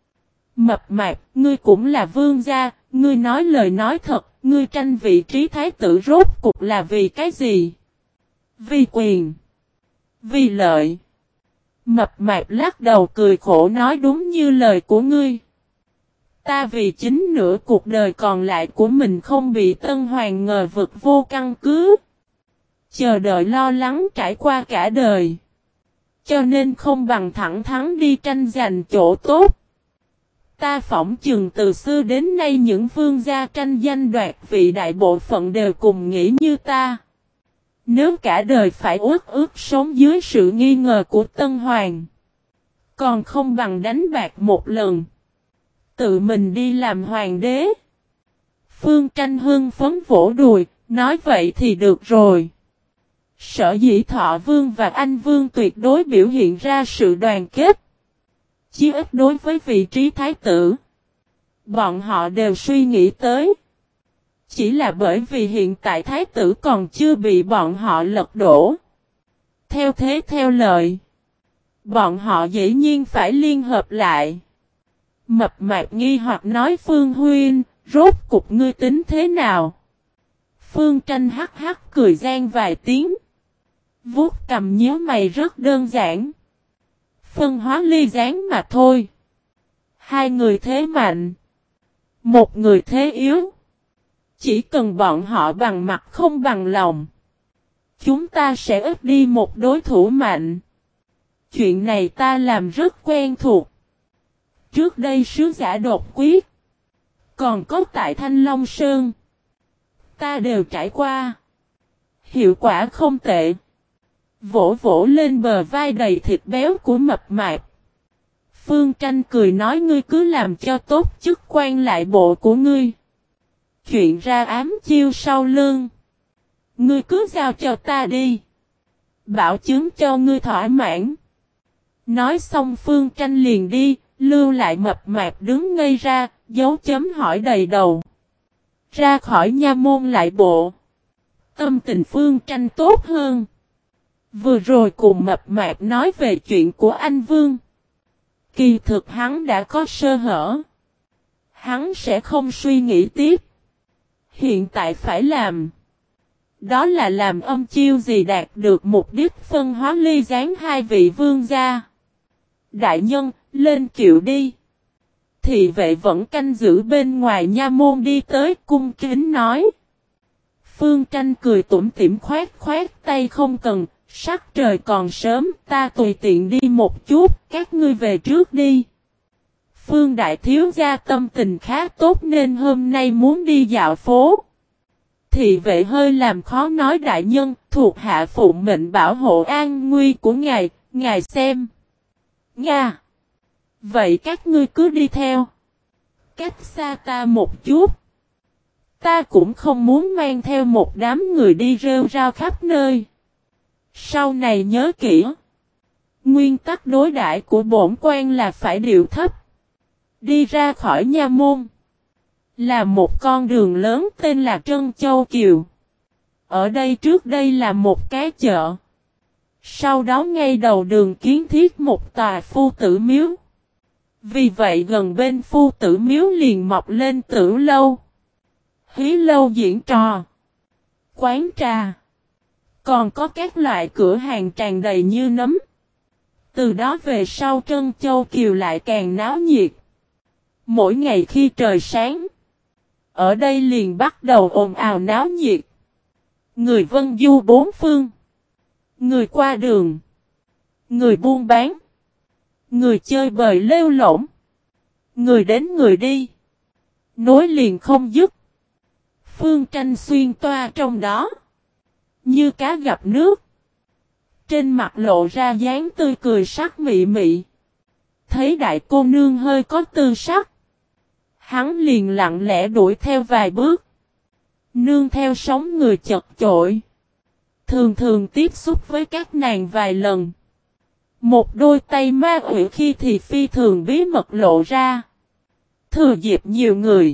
Mập mạp, ngươi cũng là vương gia, ngươi nói lời nói thật, ngươi tranh vị trí thái tử rốt cục là vì cái gì? Vì quyền. Vì lợi. Mập mạp lắc đầu cười khổ nói đúng như lời của ngươi. Ta vì chính nửa cuộc đời còn lại của mình không bị Tân Hoàng ngờ vực vô căn cứ. Chờ đợi lo lắng trải qua cả đời. Cho nên không bằng thẳng thắn đi tranh giành chỗ tốt. Ta phỏng chừng từ xưa đến nay những vương gia tranh danh đoạt vị đại bộ phận đều cùng nghĩ như ta. Nếu cả đời phải uất ức sống dưới sự nghi ngờ của Tân Hoàng, còn không bằng đánh bạc một lần. Tự mình đi làm hoàng đế. Phương Tranh hưng phấn vỗ đùi, nói vậy thì được rồi. Sở dĩ Thọ Vương và Anh Vương tuyệt đối biểu hiện ra sự đoàn kết. Chí ít đối với vị trí thái tử, bọn họ đều suy nghĩ tới. Chỉ là bởi vì hiện tại thái tử còn chưa bị bọn họ lật đổ. Theo thế theo lợi. Bọn họ dĩ nhiên phải liên hợp lại. Mập mạp nghi hoặc nói Phương huynh, rốt cục ngươi tính thế nào? Phương Tranh hắc hắc cười gian vài tiếng. Vuốt cầm nhíu mày rất đơn giản. Phân hóa ly gián mà thôi. Hai người thế mạnh. Một người thế yếu. Chỉ cần bọn họ bằng mặt không bằng lòng. Chúng ta sẽ ít đi một đối thủ mạnh. Chuyện này ta làm rất quen thuộc. Trước đây sứ giả đột quyết. Còn có tại Thanh Long Sơn. Ta đều trải qua. Hiệu quả không tệ. Vỗ vỗ lên bờ vai đầy thịt béo của mập mạp. Phương Tranh cười nói ngươi cứ làm cho tốt chức quan lại bộ của ngươi. Chuyện ra ám chiêu sau lưng. Ngươi cứ giao cho ta đi. Bảo chứng cho ngươi thỏa mãn. Nói xong Phương Tranh liền đi, lưu lại mập mạp đứng ngây ra, dấu chấm hỏi đầy đầu. Ra khỏi nha môn lại bộ. Tâm tình Phương Tranh tốt hơn. Vừa rồi cùng mập mạp nói về chuyện của anh Vương. Kỳ thực hắn đã có sơ hở. Hắn sẽ không suy nghĩ tiếp. Hiện tại phải làm. Đó là làm âm chiêu gì đạt được mục đích phân hóa ly gián hai vị vương gia. Đại nhân, lên kiệu đi. Thị vệ vẫn canh giữ bên ngoài nha môn đi tới cung kính nói. Phương Tranh cười tủm tỉm khoát tay không cần, sắc trời còn sớm, ta tùy tiện đi một chút, các ngươi về trước đi. Phương đại thiếu gia tâm tình khá tốt nên hôm nay muốn đi dạo phố. Thị vệ hơi làm khó nói đại nhân, thuộc hạ phụng mệnh bảo hộ an nguy của ngài xem. Nga! Vậy các ngươi cứ đi theo. Cách xa ta một chút. Ta cũng không muốn mang theo một đám người đi rêu rao khắp nơi. Sau này nhớ kỹ. Nguyên tắc đối đãi của bổn quan là phải điệu thấp. Đi ra khỏi nha môn. Là một con đường lớn tên là Trân Châu Kiều. Ở đây trước đây là một cái chợ. Sau đó ngay đầu đường kiến thiết một tòa phu tử miếu. Vì vậy gần bên phu tử miếu liền mọc lên tử lâu. Hí lâu diễn trò. Quán trà. Còn có các loại cửa hàng tràn đầy như nấm. Từ đó về sau Trân Châu Kiều lại càng náo nhiệt. Mỗi ngày khi trời sáng. Ở đây liền bắt đầu ồn ào náo nhiệt. Người vân du bốn phương. Người qua đường. Người buôn bán. Người chơi bời lêu lổng. Người đến người đi. Nối liền không dứt. Phương Tranh xuyên toa trong đó. Như cá gặp nước. Trên mặt lộ ra dáng tươi cười sắc mị mị. Thấy đại cô nương hơi có tư sắc. Hắn liền lặng lẽ đuổi theo vài bước. Nương theo sóng người chật chội. Thường thường tiếp xúc với các nàng vài lần. Một đôi tay ma quỷ khi thì phi thường bí mật lộ ra. Thừa dịp nhiều người.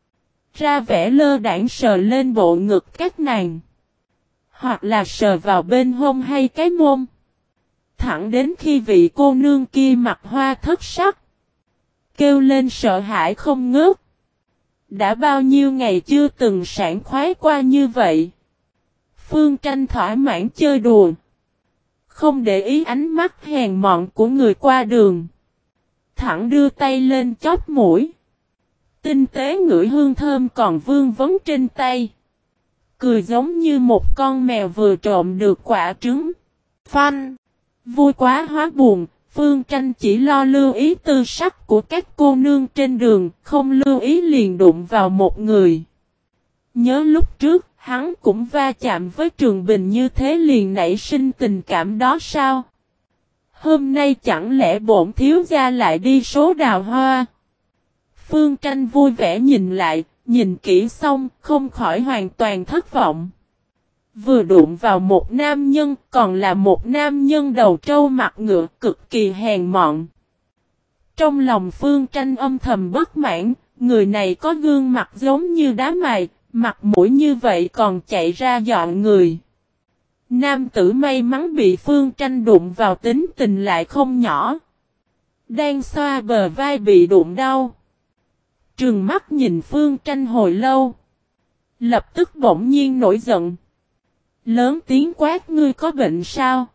Ra vẻ lơ đãng sờ lên bộ ngực các nàng. Hoặc là sờ vào bên hông hay cái mông. Thẳng đến khi vị cô nương kia mặt hoa thất sắc. Kêu lên sợ hãi không ngớt. Đã bao nhiêu ngày chưa từng sảng khoái qua như vậy. Phương Tranh thỏa mãn chơi đùa. Không để ý ánh mắt hèn mọn của người qua đường. Thẳng đưa tay lên chóp mũi. Tinh tế ngửi hương thơm còn vương vấn trên tay. Cười giống như một con mèo vừa trộm được quả trứng. Phanh. Vui quá hóa buồn. Phương Tranh chỉ lo lưu ý tư sắc của các cô nương trên đường. Không lưu ý liền đụng vào một người. Nhớ lúc trước. Hắn cũng va chạm với Trường Bình như thế liền nảy sinh tình cảm đó sao? Hôm nay chẳng lẽ bổn thiếu gia lại đi số đào hoa? Phương Tranh vui vẻ nhìn lại, nhìn kỹ xong, không khỏi hoàn toàn thất vọng. Vừa đụng vào một nam nhân, còn là một nam nhân đầu trâu mặt ngựa cực kỳ hèn mọn. Trong lòng Phương Tranh âm thầm bất mãn, người này có gương mặt giống như đá mài. Mặt mũi như vậy còn chạy ra dọn người. Nam tử may mắn bị Phương Tranh đụng vào tính tình lại không nhỏ. Đang xoa bờ vai bị đụng đau. Trừng mắt nhìn Phương Tranh hồi lâu. Lập tức bỗng nhiên nổi giận. Lớn tiếng quát ngươi có bệnh sao?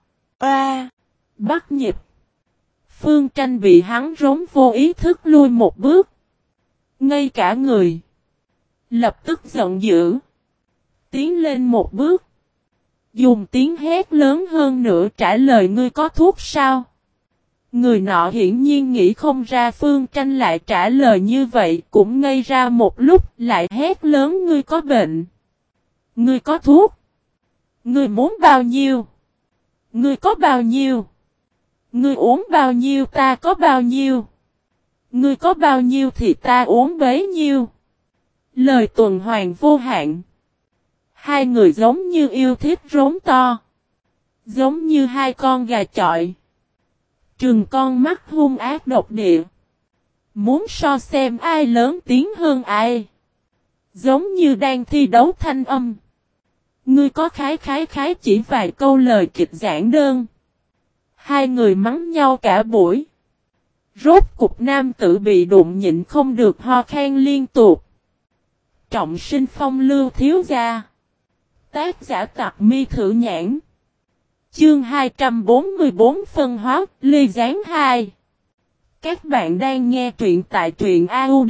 Bắt nhịp. Phương Tranh bị hắn rống vô ý thức lui một bước. Ngay cả người. Lập tức giận dữ. Tiến lên một bước. Dùng tiếng hét lớn hơn nữa trả lời ngươi có thuốc sao? Người nọ hiển nhiên nghĩ không ra Phương Tranh lại trả lời như vậy, cũng ngây ra một lúc lại hét lớn ngươi có bệnh. Ngươi có thuốc. Ngươi muốn bao nhiêu? Ngươi có bao nhiêu? Ngươi uống bao nhiêu ta có bao nhiêu? Ngươi có bao nhiêu thì ta uống bấy nhiêu. Lời tuần hoàn vô hạn. Hai người giống như yêu thích rống to. Giống như hai con gà chọi. Trừng con mắt hung ác độc địa. Muốn so xem ai lớn tiếng hơn ai. Giống như đang thi đấu thanh âm. Ngươi có khái chỉ vài câu lời kịch giản đơn. Hai người mắng nhau cả buổi. Rốt cục nam tử bị đụng nhịn không được ho khan liên tục. Trọng sinh phong lưu thiếu gia. Tác giả Tặc Mi Thử Nhãn. Chương 244 phân hóa, ly gián 2. Các bạn đang nghe truyện tại truyện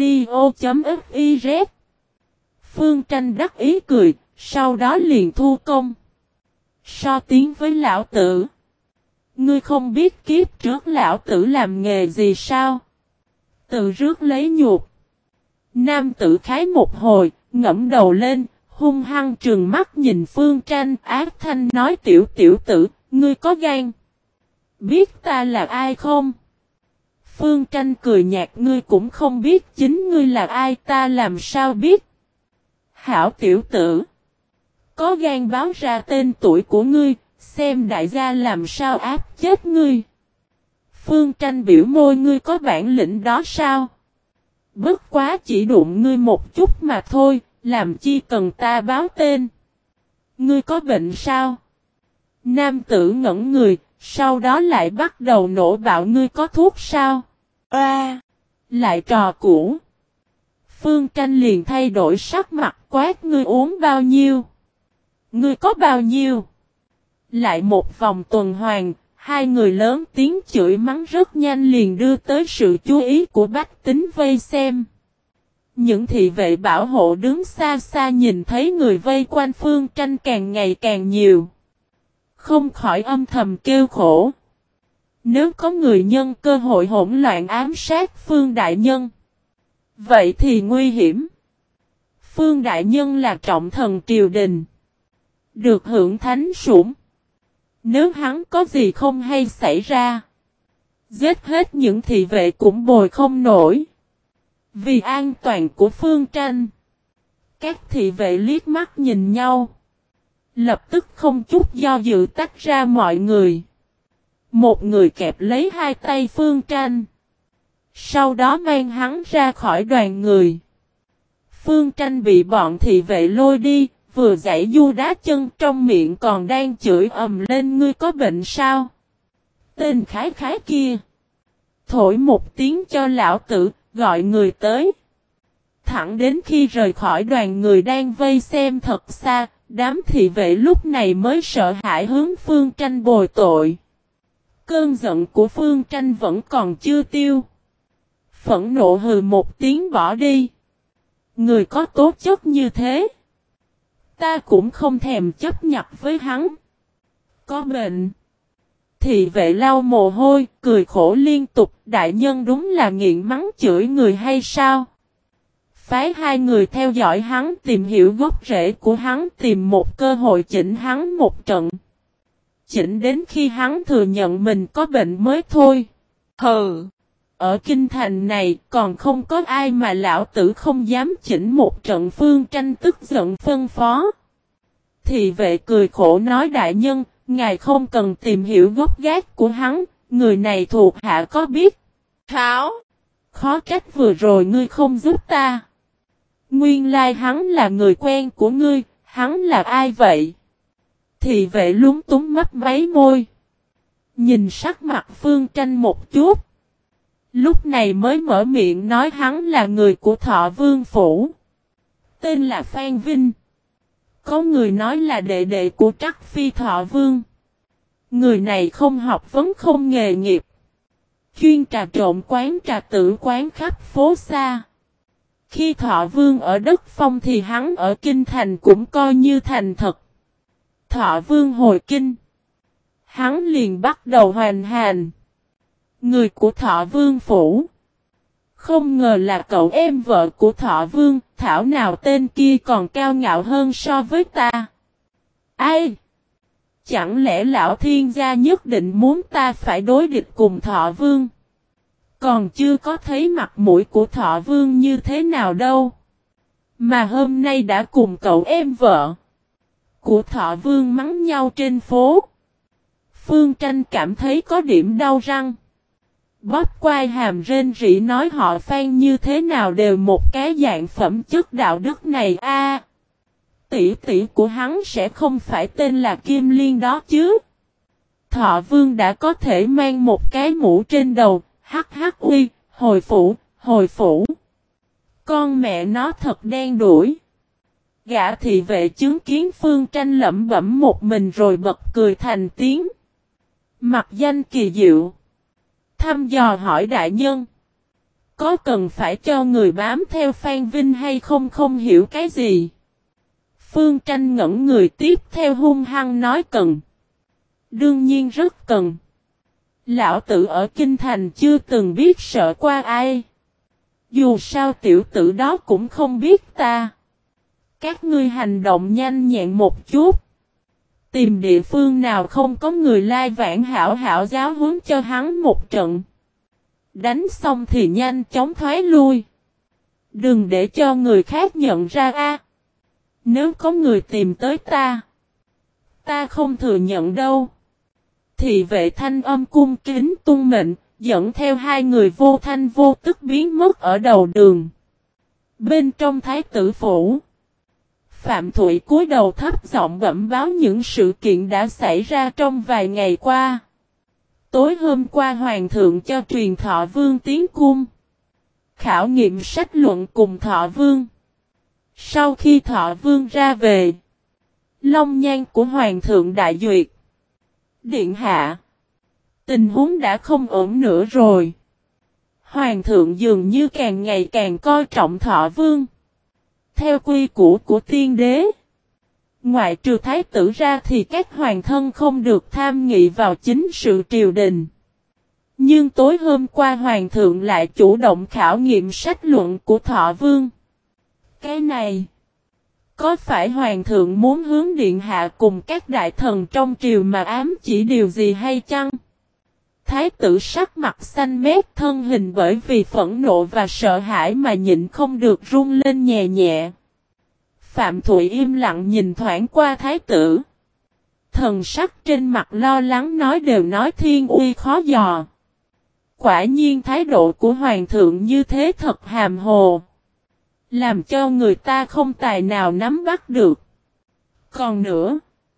audio.fiz. Phương Tranh đắc ý cười, sau đó liền thu công. So tiếng với lão tử. Ngươi không biết kiếp trước lão tử làm nghề gì sao? Tự rước lấy nhục. Nam tử khái một hồi, ngẫm đầu lên, hung hăng trừng mắt nhìn Phương Tranh, ác thanh nói tiểu tử, ngươi có gan? Biết ta là ai không? Phương Tranh cười nhạt ngươi cũng không biết chính ngươi là ai ta làm sao biết? Hảo tiểu tử. Có gan báo ra tên tuổi của ngươi, xem đại gia làm sao áp chết ngươi. Phương Tranh biểu môi ngươi có bản lĩnh đó sao? Bất quá chỉ đụng ngươi một chút mà thôi, làm chi cần ta báo tên. Ngươi có bệnh sao? Nam tử ngẩn người, sau đó lại bắt đầu nổ bạo ngươi có thuốc sao? Lại trò cũ. Phương Tranh liền thay đổi sắc mặt quát ngươi uống bao nhiêu? Ngươi có bao nhiêu? Lại một vòng tuần hoàn, hai người lớn tiếng chửi mắng rất nhanh liền đưa tới sự chú ý của bách tính vây xem. Những thị vệ bảo hộ đứng xa xa nhìn thấy người vây quanh Phương Tranh càng ngày càng nhiều. Không khỏi âm thầm kêu khổ. Nếu có người nhân cơ hội hỗn loạn ám sát Phương Đại Nhân. Vậy thì nguy hiểm. Phương Đại Nhân là trọng thần triều đình. Được hưởng thánh sủng. Nếu hắn có gì không hay xảy ra. Giết hết những thị vệ cũng bồi không nổi. Vì an toàn của Phương Tranh. Các thị vệ liếc mắt nhìn nhau. Lập tức không chút do dự tách ra mọi người. Một người kẹp lấy hai tay Phương Tranh. Sau đó mang hắn ra khỏi đoàn người. Phương Tranh bị bọn thị vệ lôi đi. Vừa giãy du đá chân trong miệng còn đang chửi ầm lên ngươi có bệnh sao? Tên khái kia. Thổi một tiếng cho lão tử, gọi người tới. Thẳng đến khi rời khỏi đoàn người đang vây xem thật xa, đám thị vệ lúc này mới sợ hãi hướng Phương Tranh bồi tội. Cơn giận của Phương Tranh vẫn còn chưa tiêu. Phẫn nộ hừ một tiếng bỏ đi. Người có tố chất như thế. Ta cũng không thèm chấp nhận với hắn. Có bệnh. Thị vệ lau mồ hôi, cười khổ liên tục. Đại nhân đúng là nghiện mắng chửi người hay sao? Phái hai người theo dõi hắn tìm hiểu gốc rễ của hắn tìm một cơ hội chỉnh hắn một trận. Chỉnh đến khi hắn thừa nhận mình có bệnh mới thôi. Hừ. Ở kinh thành này còn không có ai mà lão tử không dám chỉnh một trận. Phương Tranh tức giận phân phó. Thị vệ cười khổ nói đại nhân, ngài không cần tìm hiểu gốc gác của hắn, người này thuộc hạ có biết. Thảo, khó trách vừa rồi ngươi không giúp ta. Nguyên lai hắn là người quen của ngươi, hắn là ai vậy? Thị vệ lúng túng mấp máy môi. Nhìn sắc mặt Phương Tranh một chút. Lúc này mới mở miệng nói hắn là người của Thọ Vương Phủ. Tên là Phan Vinh. Có người nói là đệ đệ của Trắc Phi Thọ Vương. Người này không học vấn không nghề nghiệp. Chuyên trà trộn quán trà tử quán khắp phố xa. Khi Thọ Vương ở đất Phong thì hắn ở Kinh Thành cũng coi như thành thật. Thọ Vương hồi kinh. Hắn liền bắt đầu hoành hành. Người của Thọ Vương Phủ. Không ngờ là cậu em vợ của Thọ Vương, thảo nào tên kia còn cao ngạo hơn so với ta. Ai? Chẳng lẽ lão thiên gia nhất định muốn ta phải đối địch cùng Thọ Vương? Còn chưa có thấy mặt mũi của Thọ Vương như thế nào đâu. Mà hôm nay đã cùng cậu em vợ của Thọ Vương mắng nhau trên phố. Phương Tranh cảm thấy có điểm đau răng. Bóp quai hàm rên rỉ nói họ Phan như thế nào đều một cái dạng phẩm chất đạo đức này a. Tỷ tỷ của hắn sẽ không phải tên là Kim Liên đó chứ. Thọ Vương đã có thể mang một cái mũ trên đầu, hắc hắc uy, hồi phủ, hồi phủ. Con mẹ nó thật đen đuổi. Gã thị vệ chứng kiến Phương Tranh lẩm bẩm một mình rồi bật cười thành tiếng. Mặt danh kỳ diệu. Thăm dò hỏi đại nhân. Có cần phải cho người bám theo Phan Vinh hay không không hiểu cái gì? Phương Tranh ngẩn người tiếp theo hung hăng nói cần. Đương nhiên rất cần. Lão tử ở Kinh Thành chưa từng biết sợ qua ai. Dù sao tiểu tử đó cũng không biết ta. Các ngươi hành động nhanh nhẹn một chút. Tìm địa phương nào không có người lai vãn hảo hảo giáo huấn cho hắn một trận. Đánh xong thì nhanh chóng thoái lui. Đừng để cho người khác nhận ra a. Nếu có người tìm tới ta không thừa nhận đâu. Thị vệ thanh âm cung kính tuân mệnh, dẫn theo hai người vô thanh vô tức biến mất ở đầu đường. Bên trong thái tử phủ, Phạm Thụy cúi đầu thấp giọng bẩm báo những sự kiện đã xảy ra trong vài ngày qua. Tối hôm qua Hoàng thượng cho truyền Thọ Vương tiến cung. Khảo nghiệm sách luận cùng Thọ Vương. Sau khi Thọ Vương ra về, long nhan của Hoàng thượng đại duyệt. Điện hạ, tình huống đã không ổn nữa rồi. Hoàng thượng dường như càng ngày càng coi trọng Thọ Vương. Theo quy củ của tiên đế, ngoại trừ thái tử ra thì các hoàng thân không được tham nghị vào chính sự triều đình. Nhưng tối hôm qua Hoàng thượng lại chủ động khảo nghiệm sách luận của Thọ Vương. Cái này, có phải Hoàng thượng muốn hướng điện hạ cùng các đại thần trong triều mà ám chỉ điều gì hay chăng? Thái tử sắc mặt xanh mét, thân hình bởi vì phẫn nộ và sợ hãi mà nhịn không được run lên nhẹ nhẹ. Phạm Thụy im lặng nhìn thoáng qua thái tử. Thần sắc trên mặt lo lắng nói đều nói thiên uy khó dò. Quả nhiên thái độ của Hoàng thượng như thế thật hàm hồ. Làm cho người ta không tài nào nắm bắt được. Còn nữa,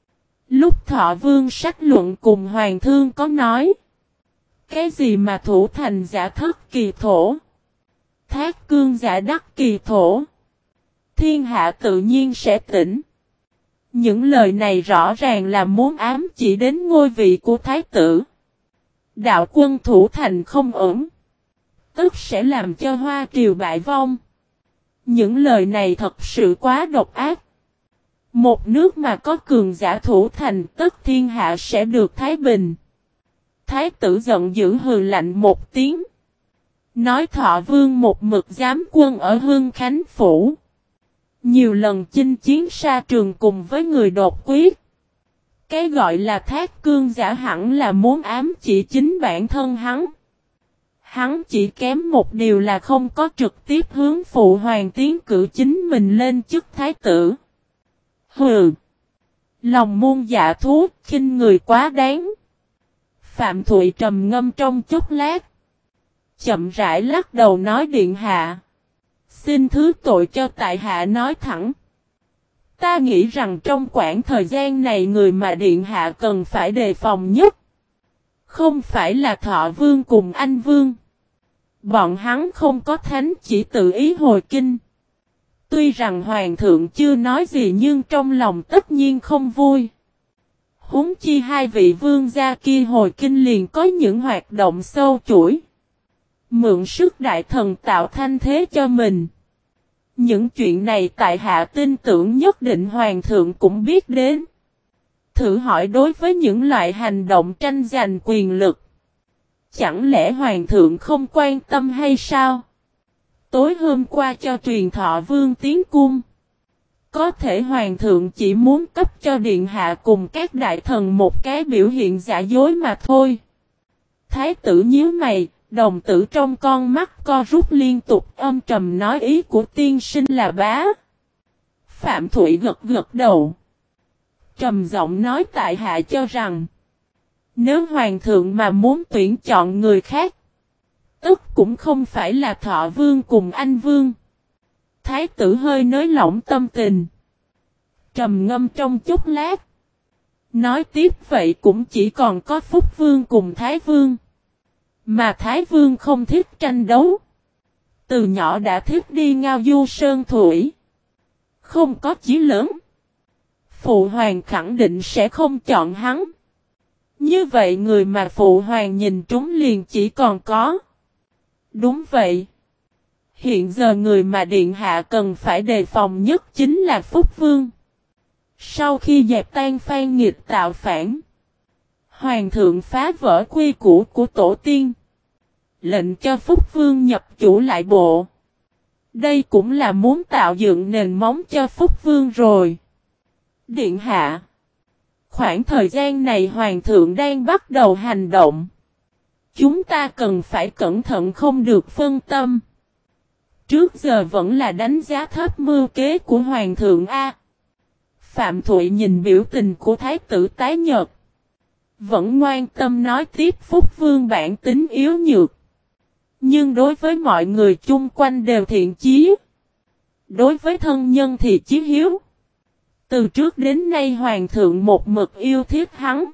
lúc Thọ Vương sách luận cùng Hoàng thương có nói. Cái gì mà thủ thành giả thất kỳ thổ? Thác cương giả đắc kỳ thổ? Thiên hạ tự nhiên sẽ tỉnh. Những lời này rõ ràng là muốn ám chỉ đến ngôi vị của thái tử. Đạo quân thủ thành không ổn, tức sẽ làm cho Hoa triều bại vong. Những lời này thật sự quá độc ác. Một nước mà có cường giả thủ thành tất thiên hạ sẽ được thái bình. Thái tử giận dữ hừ lạnh một tiếng. Nói Thọ Vương một mực giám quân ở Hưng Khánh Phủ. Nhiều lần chinh chiến xa trường cùng với người đột quyết. Cái gọi là thác cương giả hẳn là muốn ám chỉ chính bản thân hắn. Hắn chỉ kém một điều là không có trực tiếp hướng phụ hoàng tiến cử chính mình lên chức thái tử. Hừ! Lòng muôn dạ thú, khinh người quá đáng. Phạm Thụy trầm ngâm trong chốc lát. Chậm rãi lắc đầu nói điện hạ. Xin thứ tội cho tại hạ nói thẳng. Ta nghĩ rằng trong khoảng thời gian này người mà Điện Hạ cần phải đề phòng nhất. Không phải là Thọ Vương cùng Anh Vương. Bọn hắn không có thánh chỉ tự ý hồi kinh. Tuy rằng Hoàng thượng chưa nói gì nhưng trong lòng tất nhiên không vui. Huống chi hai vị vương gia kia hồi kinh liền có những hoạt động sâu chuỗi. Mượn sức đại thần tạo thanh thế cho mình. Những chuyện này tại hạ tin tưởng nhất định Hoàng thượng cũng biết đến. Thử hỏi đối với những loại hành động tranh giành quyền lực. Chẳng lẽ Hoàng thượng không quan tâm hay sao? Tối hôm qua cho truyền Thọ Vương tiến cung. Có thể Hoàng thượng chỉ muốn cấp cho Điện Hạ cùng các đại thần một cái biểu hiện giả dối mà thôi. Thái tử nhíu mày, đồng tử trong con mắt co rút liên tục âm trầm nói ý của tiên sinh là bá. Phạm Thụy gật gật đầu. Trầm giọng nói tại hạ cho rằng. Nếu Hoàng thượng mà muốn tuyển chọn người khác. Tức cũng không phải là Thọ Vương cùng Anh Vương. Thái tử hơi nới lỏng tâm tình. Trầm ngâm trong chốc lát. Nói tiếp vậy cũng chỉ còn có Phúc Vương cùng Thái Vương. Mà Thái Vương không thích tranh đấu. Từ nhỏ đã thích đi ngao du sơn thủy. Không có chí lớn. Phụ hoàng khẳng định sẽ không chọn hắn. Như vậy người mà Phụ hoàng nhìn trúng liền chỉ còn có. Đúng vậy. Hiện giờ người mà Điện Hạ cần phải đề phòng nhất chính là Phúc Vương. Sau khi dẹp tan Phan Nghịch tạo phản. Hoàng thượng phá vỡ quy củ của tổ tiên. Lệnh cho Phúc Vương nhập chủ lại bộ. Đây cũng là muốn tạo dựng nền móng cho Phúc Vương rồi. Điện Hạ. Khoảng thời gian này Hoàng thượng đang bắt đầu hành động. Chúng ta cần phải cẩn thận không được phân tâm. Trước giờ vẫn là đánh giá thấp mưu kế của Hoàng thượng A. Phạm Thụy nhìn biểu tình của Thái tử tái nhợt. Vẫn ngoan tâm nói tiếp Phúc Vương bản tính yếu nhược. Nhưng đối với mọi người chung quanh đều thiện chí. Đối với thân nhân thì chí hiếu. Từ trước đến nay Hoàng thượng một mực yêu thiết hắn.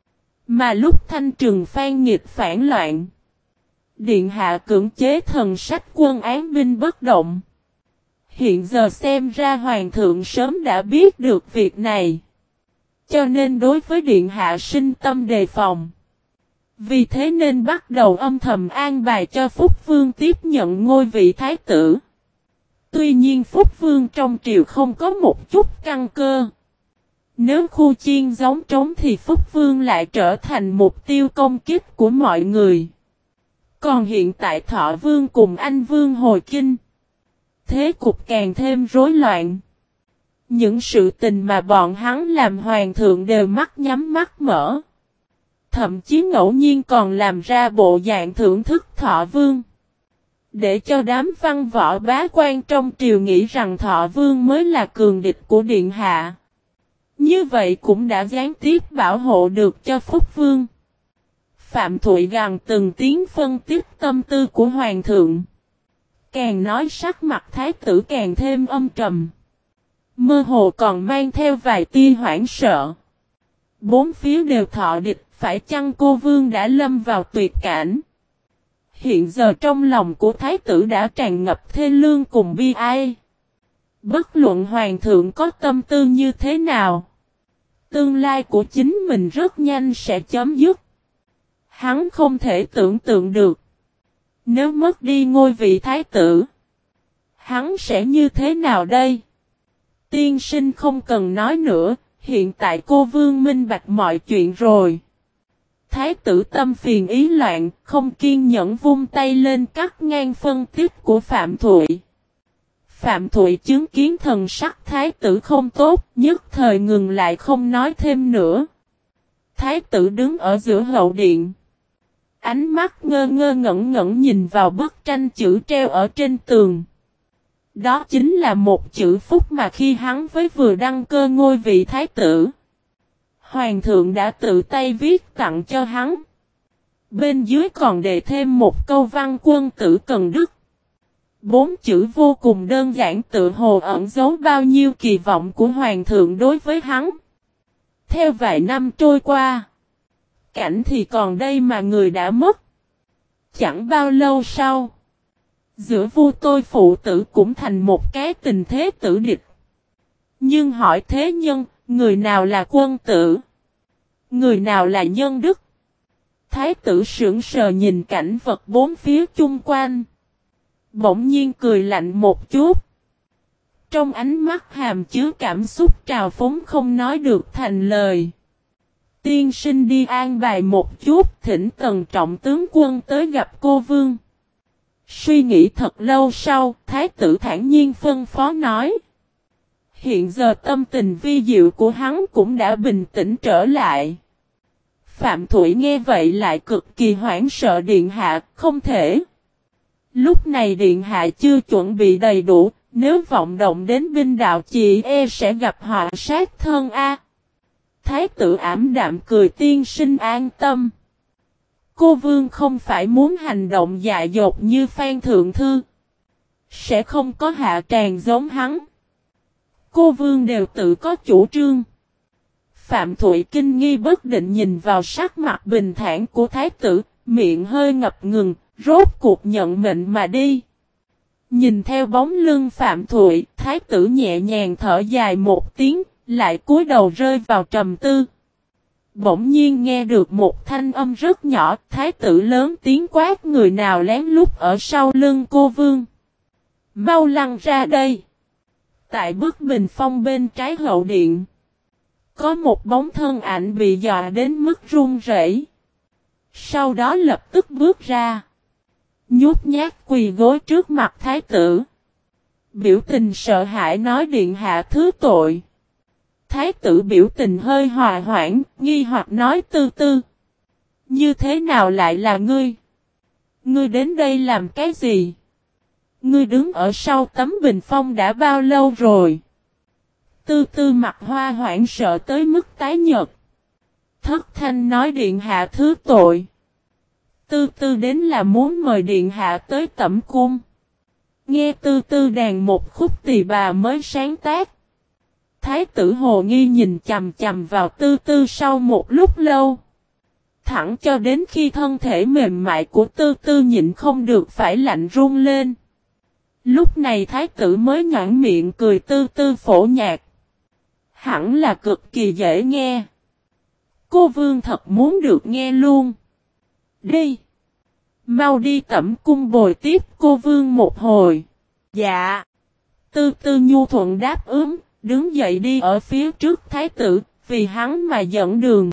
Mà lúc Thanh Trừng Phan Nghịch phản loạn. Điện Hạ cưỡng chế thần sách quân án binh bất động. Hiện giờ xem ra Hoàng thượng sớm đã biết được việc này. Cho nên đối với Điện Hạ sinh tâm đề phòng. Vì thế nên bắt đầu âm thầm an bài cho Phúc Vương tiếp nhận ngôi vị thái tử. Tuy nhiên Phúc Vương trong triều không có một chút căn cơ. Nếu khu chiên giống trống thì Phúc Vương lại trở thành mục tiêu công kích của mọi người. Còn hiện tại Thọ Vương cùng Anh Vương hồi kinh. Thế cục càng thêm rối loạn. Những sự tình mà bọn hắn làm Hoàng thượng đều mắt nhắm mắt mở. Thậm chí ngẫu nhiên còn làm ra bộ dạng thưởng thức Thọ Vương. Để cho đám văn võ bá quan trong triều nghĩ rằng Thọ Vương mới là cường địch của Điện Hạ. Như vậy cũng đã gián tiếp bảo hộ được cho Phúc Vương. Phạm Thụy gằn từng tiếng phân tích tâm tư của Hoàng thượng. Càng nói sắc mặt thái tử càng thêm âm trầm. Mơ hồ còn mang theo vài tia hoảng sợ. Bốn phía đều thọ địch, phải chăng cô Vương đã lâm vào tuyệt cảnh? Hiện giờ trong lòng của thái tử đã tràn ngập thê lương cùng bi ai. Bất luận Hoàng thượng có tâm tư như thế nào. Tương lai của chính mình rất nhanh sẽ chấm dứt. Hắn không thể tưởng tượng được. Nếu mất đi ngôi vị thái tử. Hắn sẽ như thế nào đây? Tiên sinh không cần nói nữa. Hiện tại cô Vương minh bạch mọi chuyện rồi. Thái tử tâm phiền ý loạn. Không kiên nhẫn vung tay lên cắt ngang phân tích của Phạm Thụy. Phạm Thụy chứng kiến thần sắc thái tử không tốt. Nhất thời ngừng lại không nói thêm nữa. Thái tử đứng ở giữa hậu điện. Ánh mắt ngơ ngơ ngẩn ngẩn nhìn vào bức tranh chữ treo ở trên tường. Đó chính là một chữ phúc mà khi hắn với vừa đăng cơ ngôi vị thái tử. Hoàng thượng đã tự tay viết tặng cho hắn. Bên dưới còn đề thêm một câu văn quân tử cần đức. 4 chữ vô cùng đơn giản tự hồ ẩn giấu bao nhiêu kỳ vọng của hoàng thượng đối với hắn. Theo vài năm trôi qua, cảnh thì còn đây mà người đã mất. Chẳng bao lâu sau, giữa vua tôi phụ tử cũng thành một cái tình thế tử địch. Nhưng hỏi thế nhân, người nào là quân tử? Người nào là nhân đức? Thái tử sững sờ nhìn cảnh vật bốn phía chung quanh. Bỗng nhiên cười lạnh một chút. Trong ánh mắt hàm chứa cảm xúc trào phúng không nói được thành lời. Tiên sinh đi an bài một chút, thỉnh Tần trọng tướng quân tới gặp cô vương. Suy nghĩ thật lâu sau, thái tử thản nhiên phân phó nói. Hiện giờ tâm tình vi diệu của hắn cũng đã bình tĩnh trở lại. Phạm Thụy nghe vậy lại cực kỳ hoảng sợ điện hạ, không thể. Lúc này điện hạ chưa chuẩn bị đầy đủ, nếu vọng động đến binh đạo chị sẽ gặp họa sát thân a. Thái tử ảm đạm cười tiên sinh an tâm. Cô vương không phải muốn hành động dại dột như Phan Thượng Thư. Sẽ không có hạ tràng giống hắn. Cô vương đều tự có chủ trương. Phạm Thụy kinh nghi bất định nhìn vào sắc mặt bình thản của thái tử, miệng hơi ngập ngừng, rốt cuộc nhận mệnh mà đi. Nhìn theo bóng lưng Phạm Thụy, thái tử nhẹ nhàng thở dài một tiếng, lại cúi đầu rơi vào trầm tư. Bỗng nhiên nghe được một thanh âm rất nhỏ, thái tử lớn tiếng quát người nào lén lút ở sau lưng cô vương. Mau lăn ra đây. Tại bức bình phong bên trái hậu điện, có một bóng thân ảnh bị dọa đến mức run rẩy. Sau đó lập tức bước ra. Nhút nhát quỳ gối trước mặt thái tử. Biểu tình sợ hãi nói điện hạ thứ tội. Thái tử biểu tình hơi hòa hoãn, nghi hoặc nói tư tư. Như thế nào lại là ngươi? Ngươi đến đây làm cái gì? Ngươi đứng ở sau tấm bình phong đã bao lâu rồi? Tư tư mặt hoa hoảng sợ tới mức tái nhợt. Thất thanh nói điện hạ thứ tội. Tư tư đến là muốn mời điện hạ tới tẩm cung. Nghe tư tư đàn một khúc tỳ bà mới sáng tác. Thái tử hồ nghi nhìn chằm chằm vào tư tư sau một lúc lâu. Thẳng cho đến khi thân thể mềm mại của tư tư nhịn không được phải lạnh run lên. Lúc này thái tử mới nhoảng miệng cười tư tư phổ nhạc. Hẳn là cực kỳ dễ nghe. Cô vương thật muốn được nghe luôn. Đi. Mau đi tẩm cung bồi tiếp cô vương một hồi. Dạ. Tư tư nhu thuận đáp ứng, đứng dậy đi ở phía trước thái tử, vì hắn mà dẫn đường.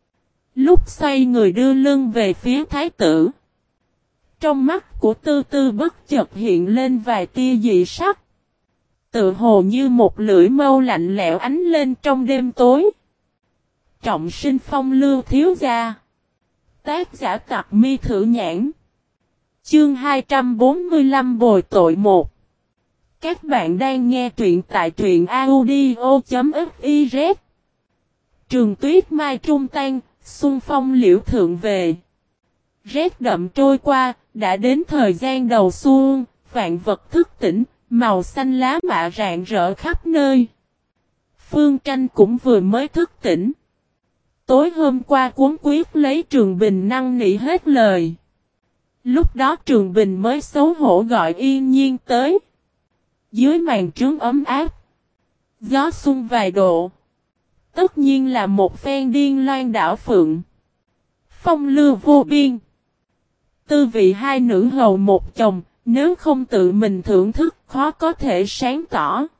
Lúc xoay người đưa lưng về phía thái tử. Trong mắt của tư tư bất chợt hiện lên vài tia dị sắc. Tự hồ như một lưỡi mâu lạnh lẽo ánh lên trong đêm tối. Trọng sinh phong lưu thiếu gia. Tác giả Tặc Mi Thử Nhãn. Chương 245 bồi tội 1. Các bạn đang nghe truyện tại truyện audio.fiz. Trường tuyết mai trung tan, xuân phong liễu thượng về. Rét đậm trôi qua, đã đến thời gian đầu xuân, vạn vật thức tỉnh, màu xanh lá mạ rạng rỡ khắp nơi. Phương Tranh cũng vừa mới thức tỉnh. Tối hôm qua cuốn quyết lấy Trường Bình năn nỉ hết lời. Lúc đó Trường Bình mới xấu hổ gọi Yên Nhiên tới. Dưới màn trướng ấm áp, gió xuân vài độ. Tất nhiên là một phen điên loan đảo phượng. Phong lưu vô biên. Tư vị hai nữ hầu một chồng, nếu không tự mình thưởng thức khó có thể sáng tỏ.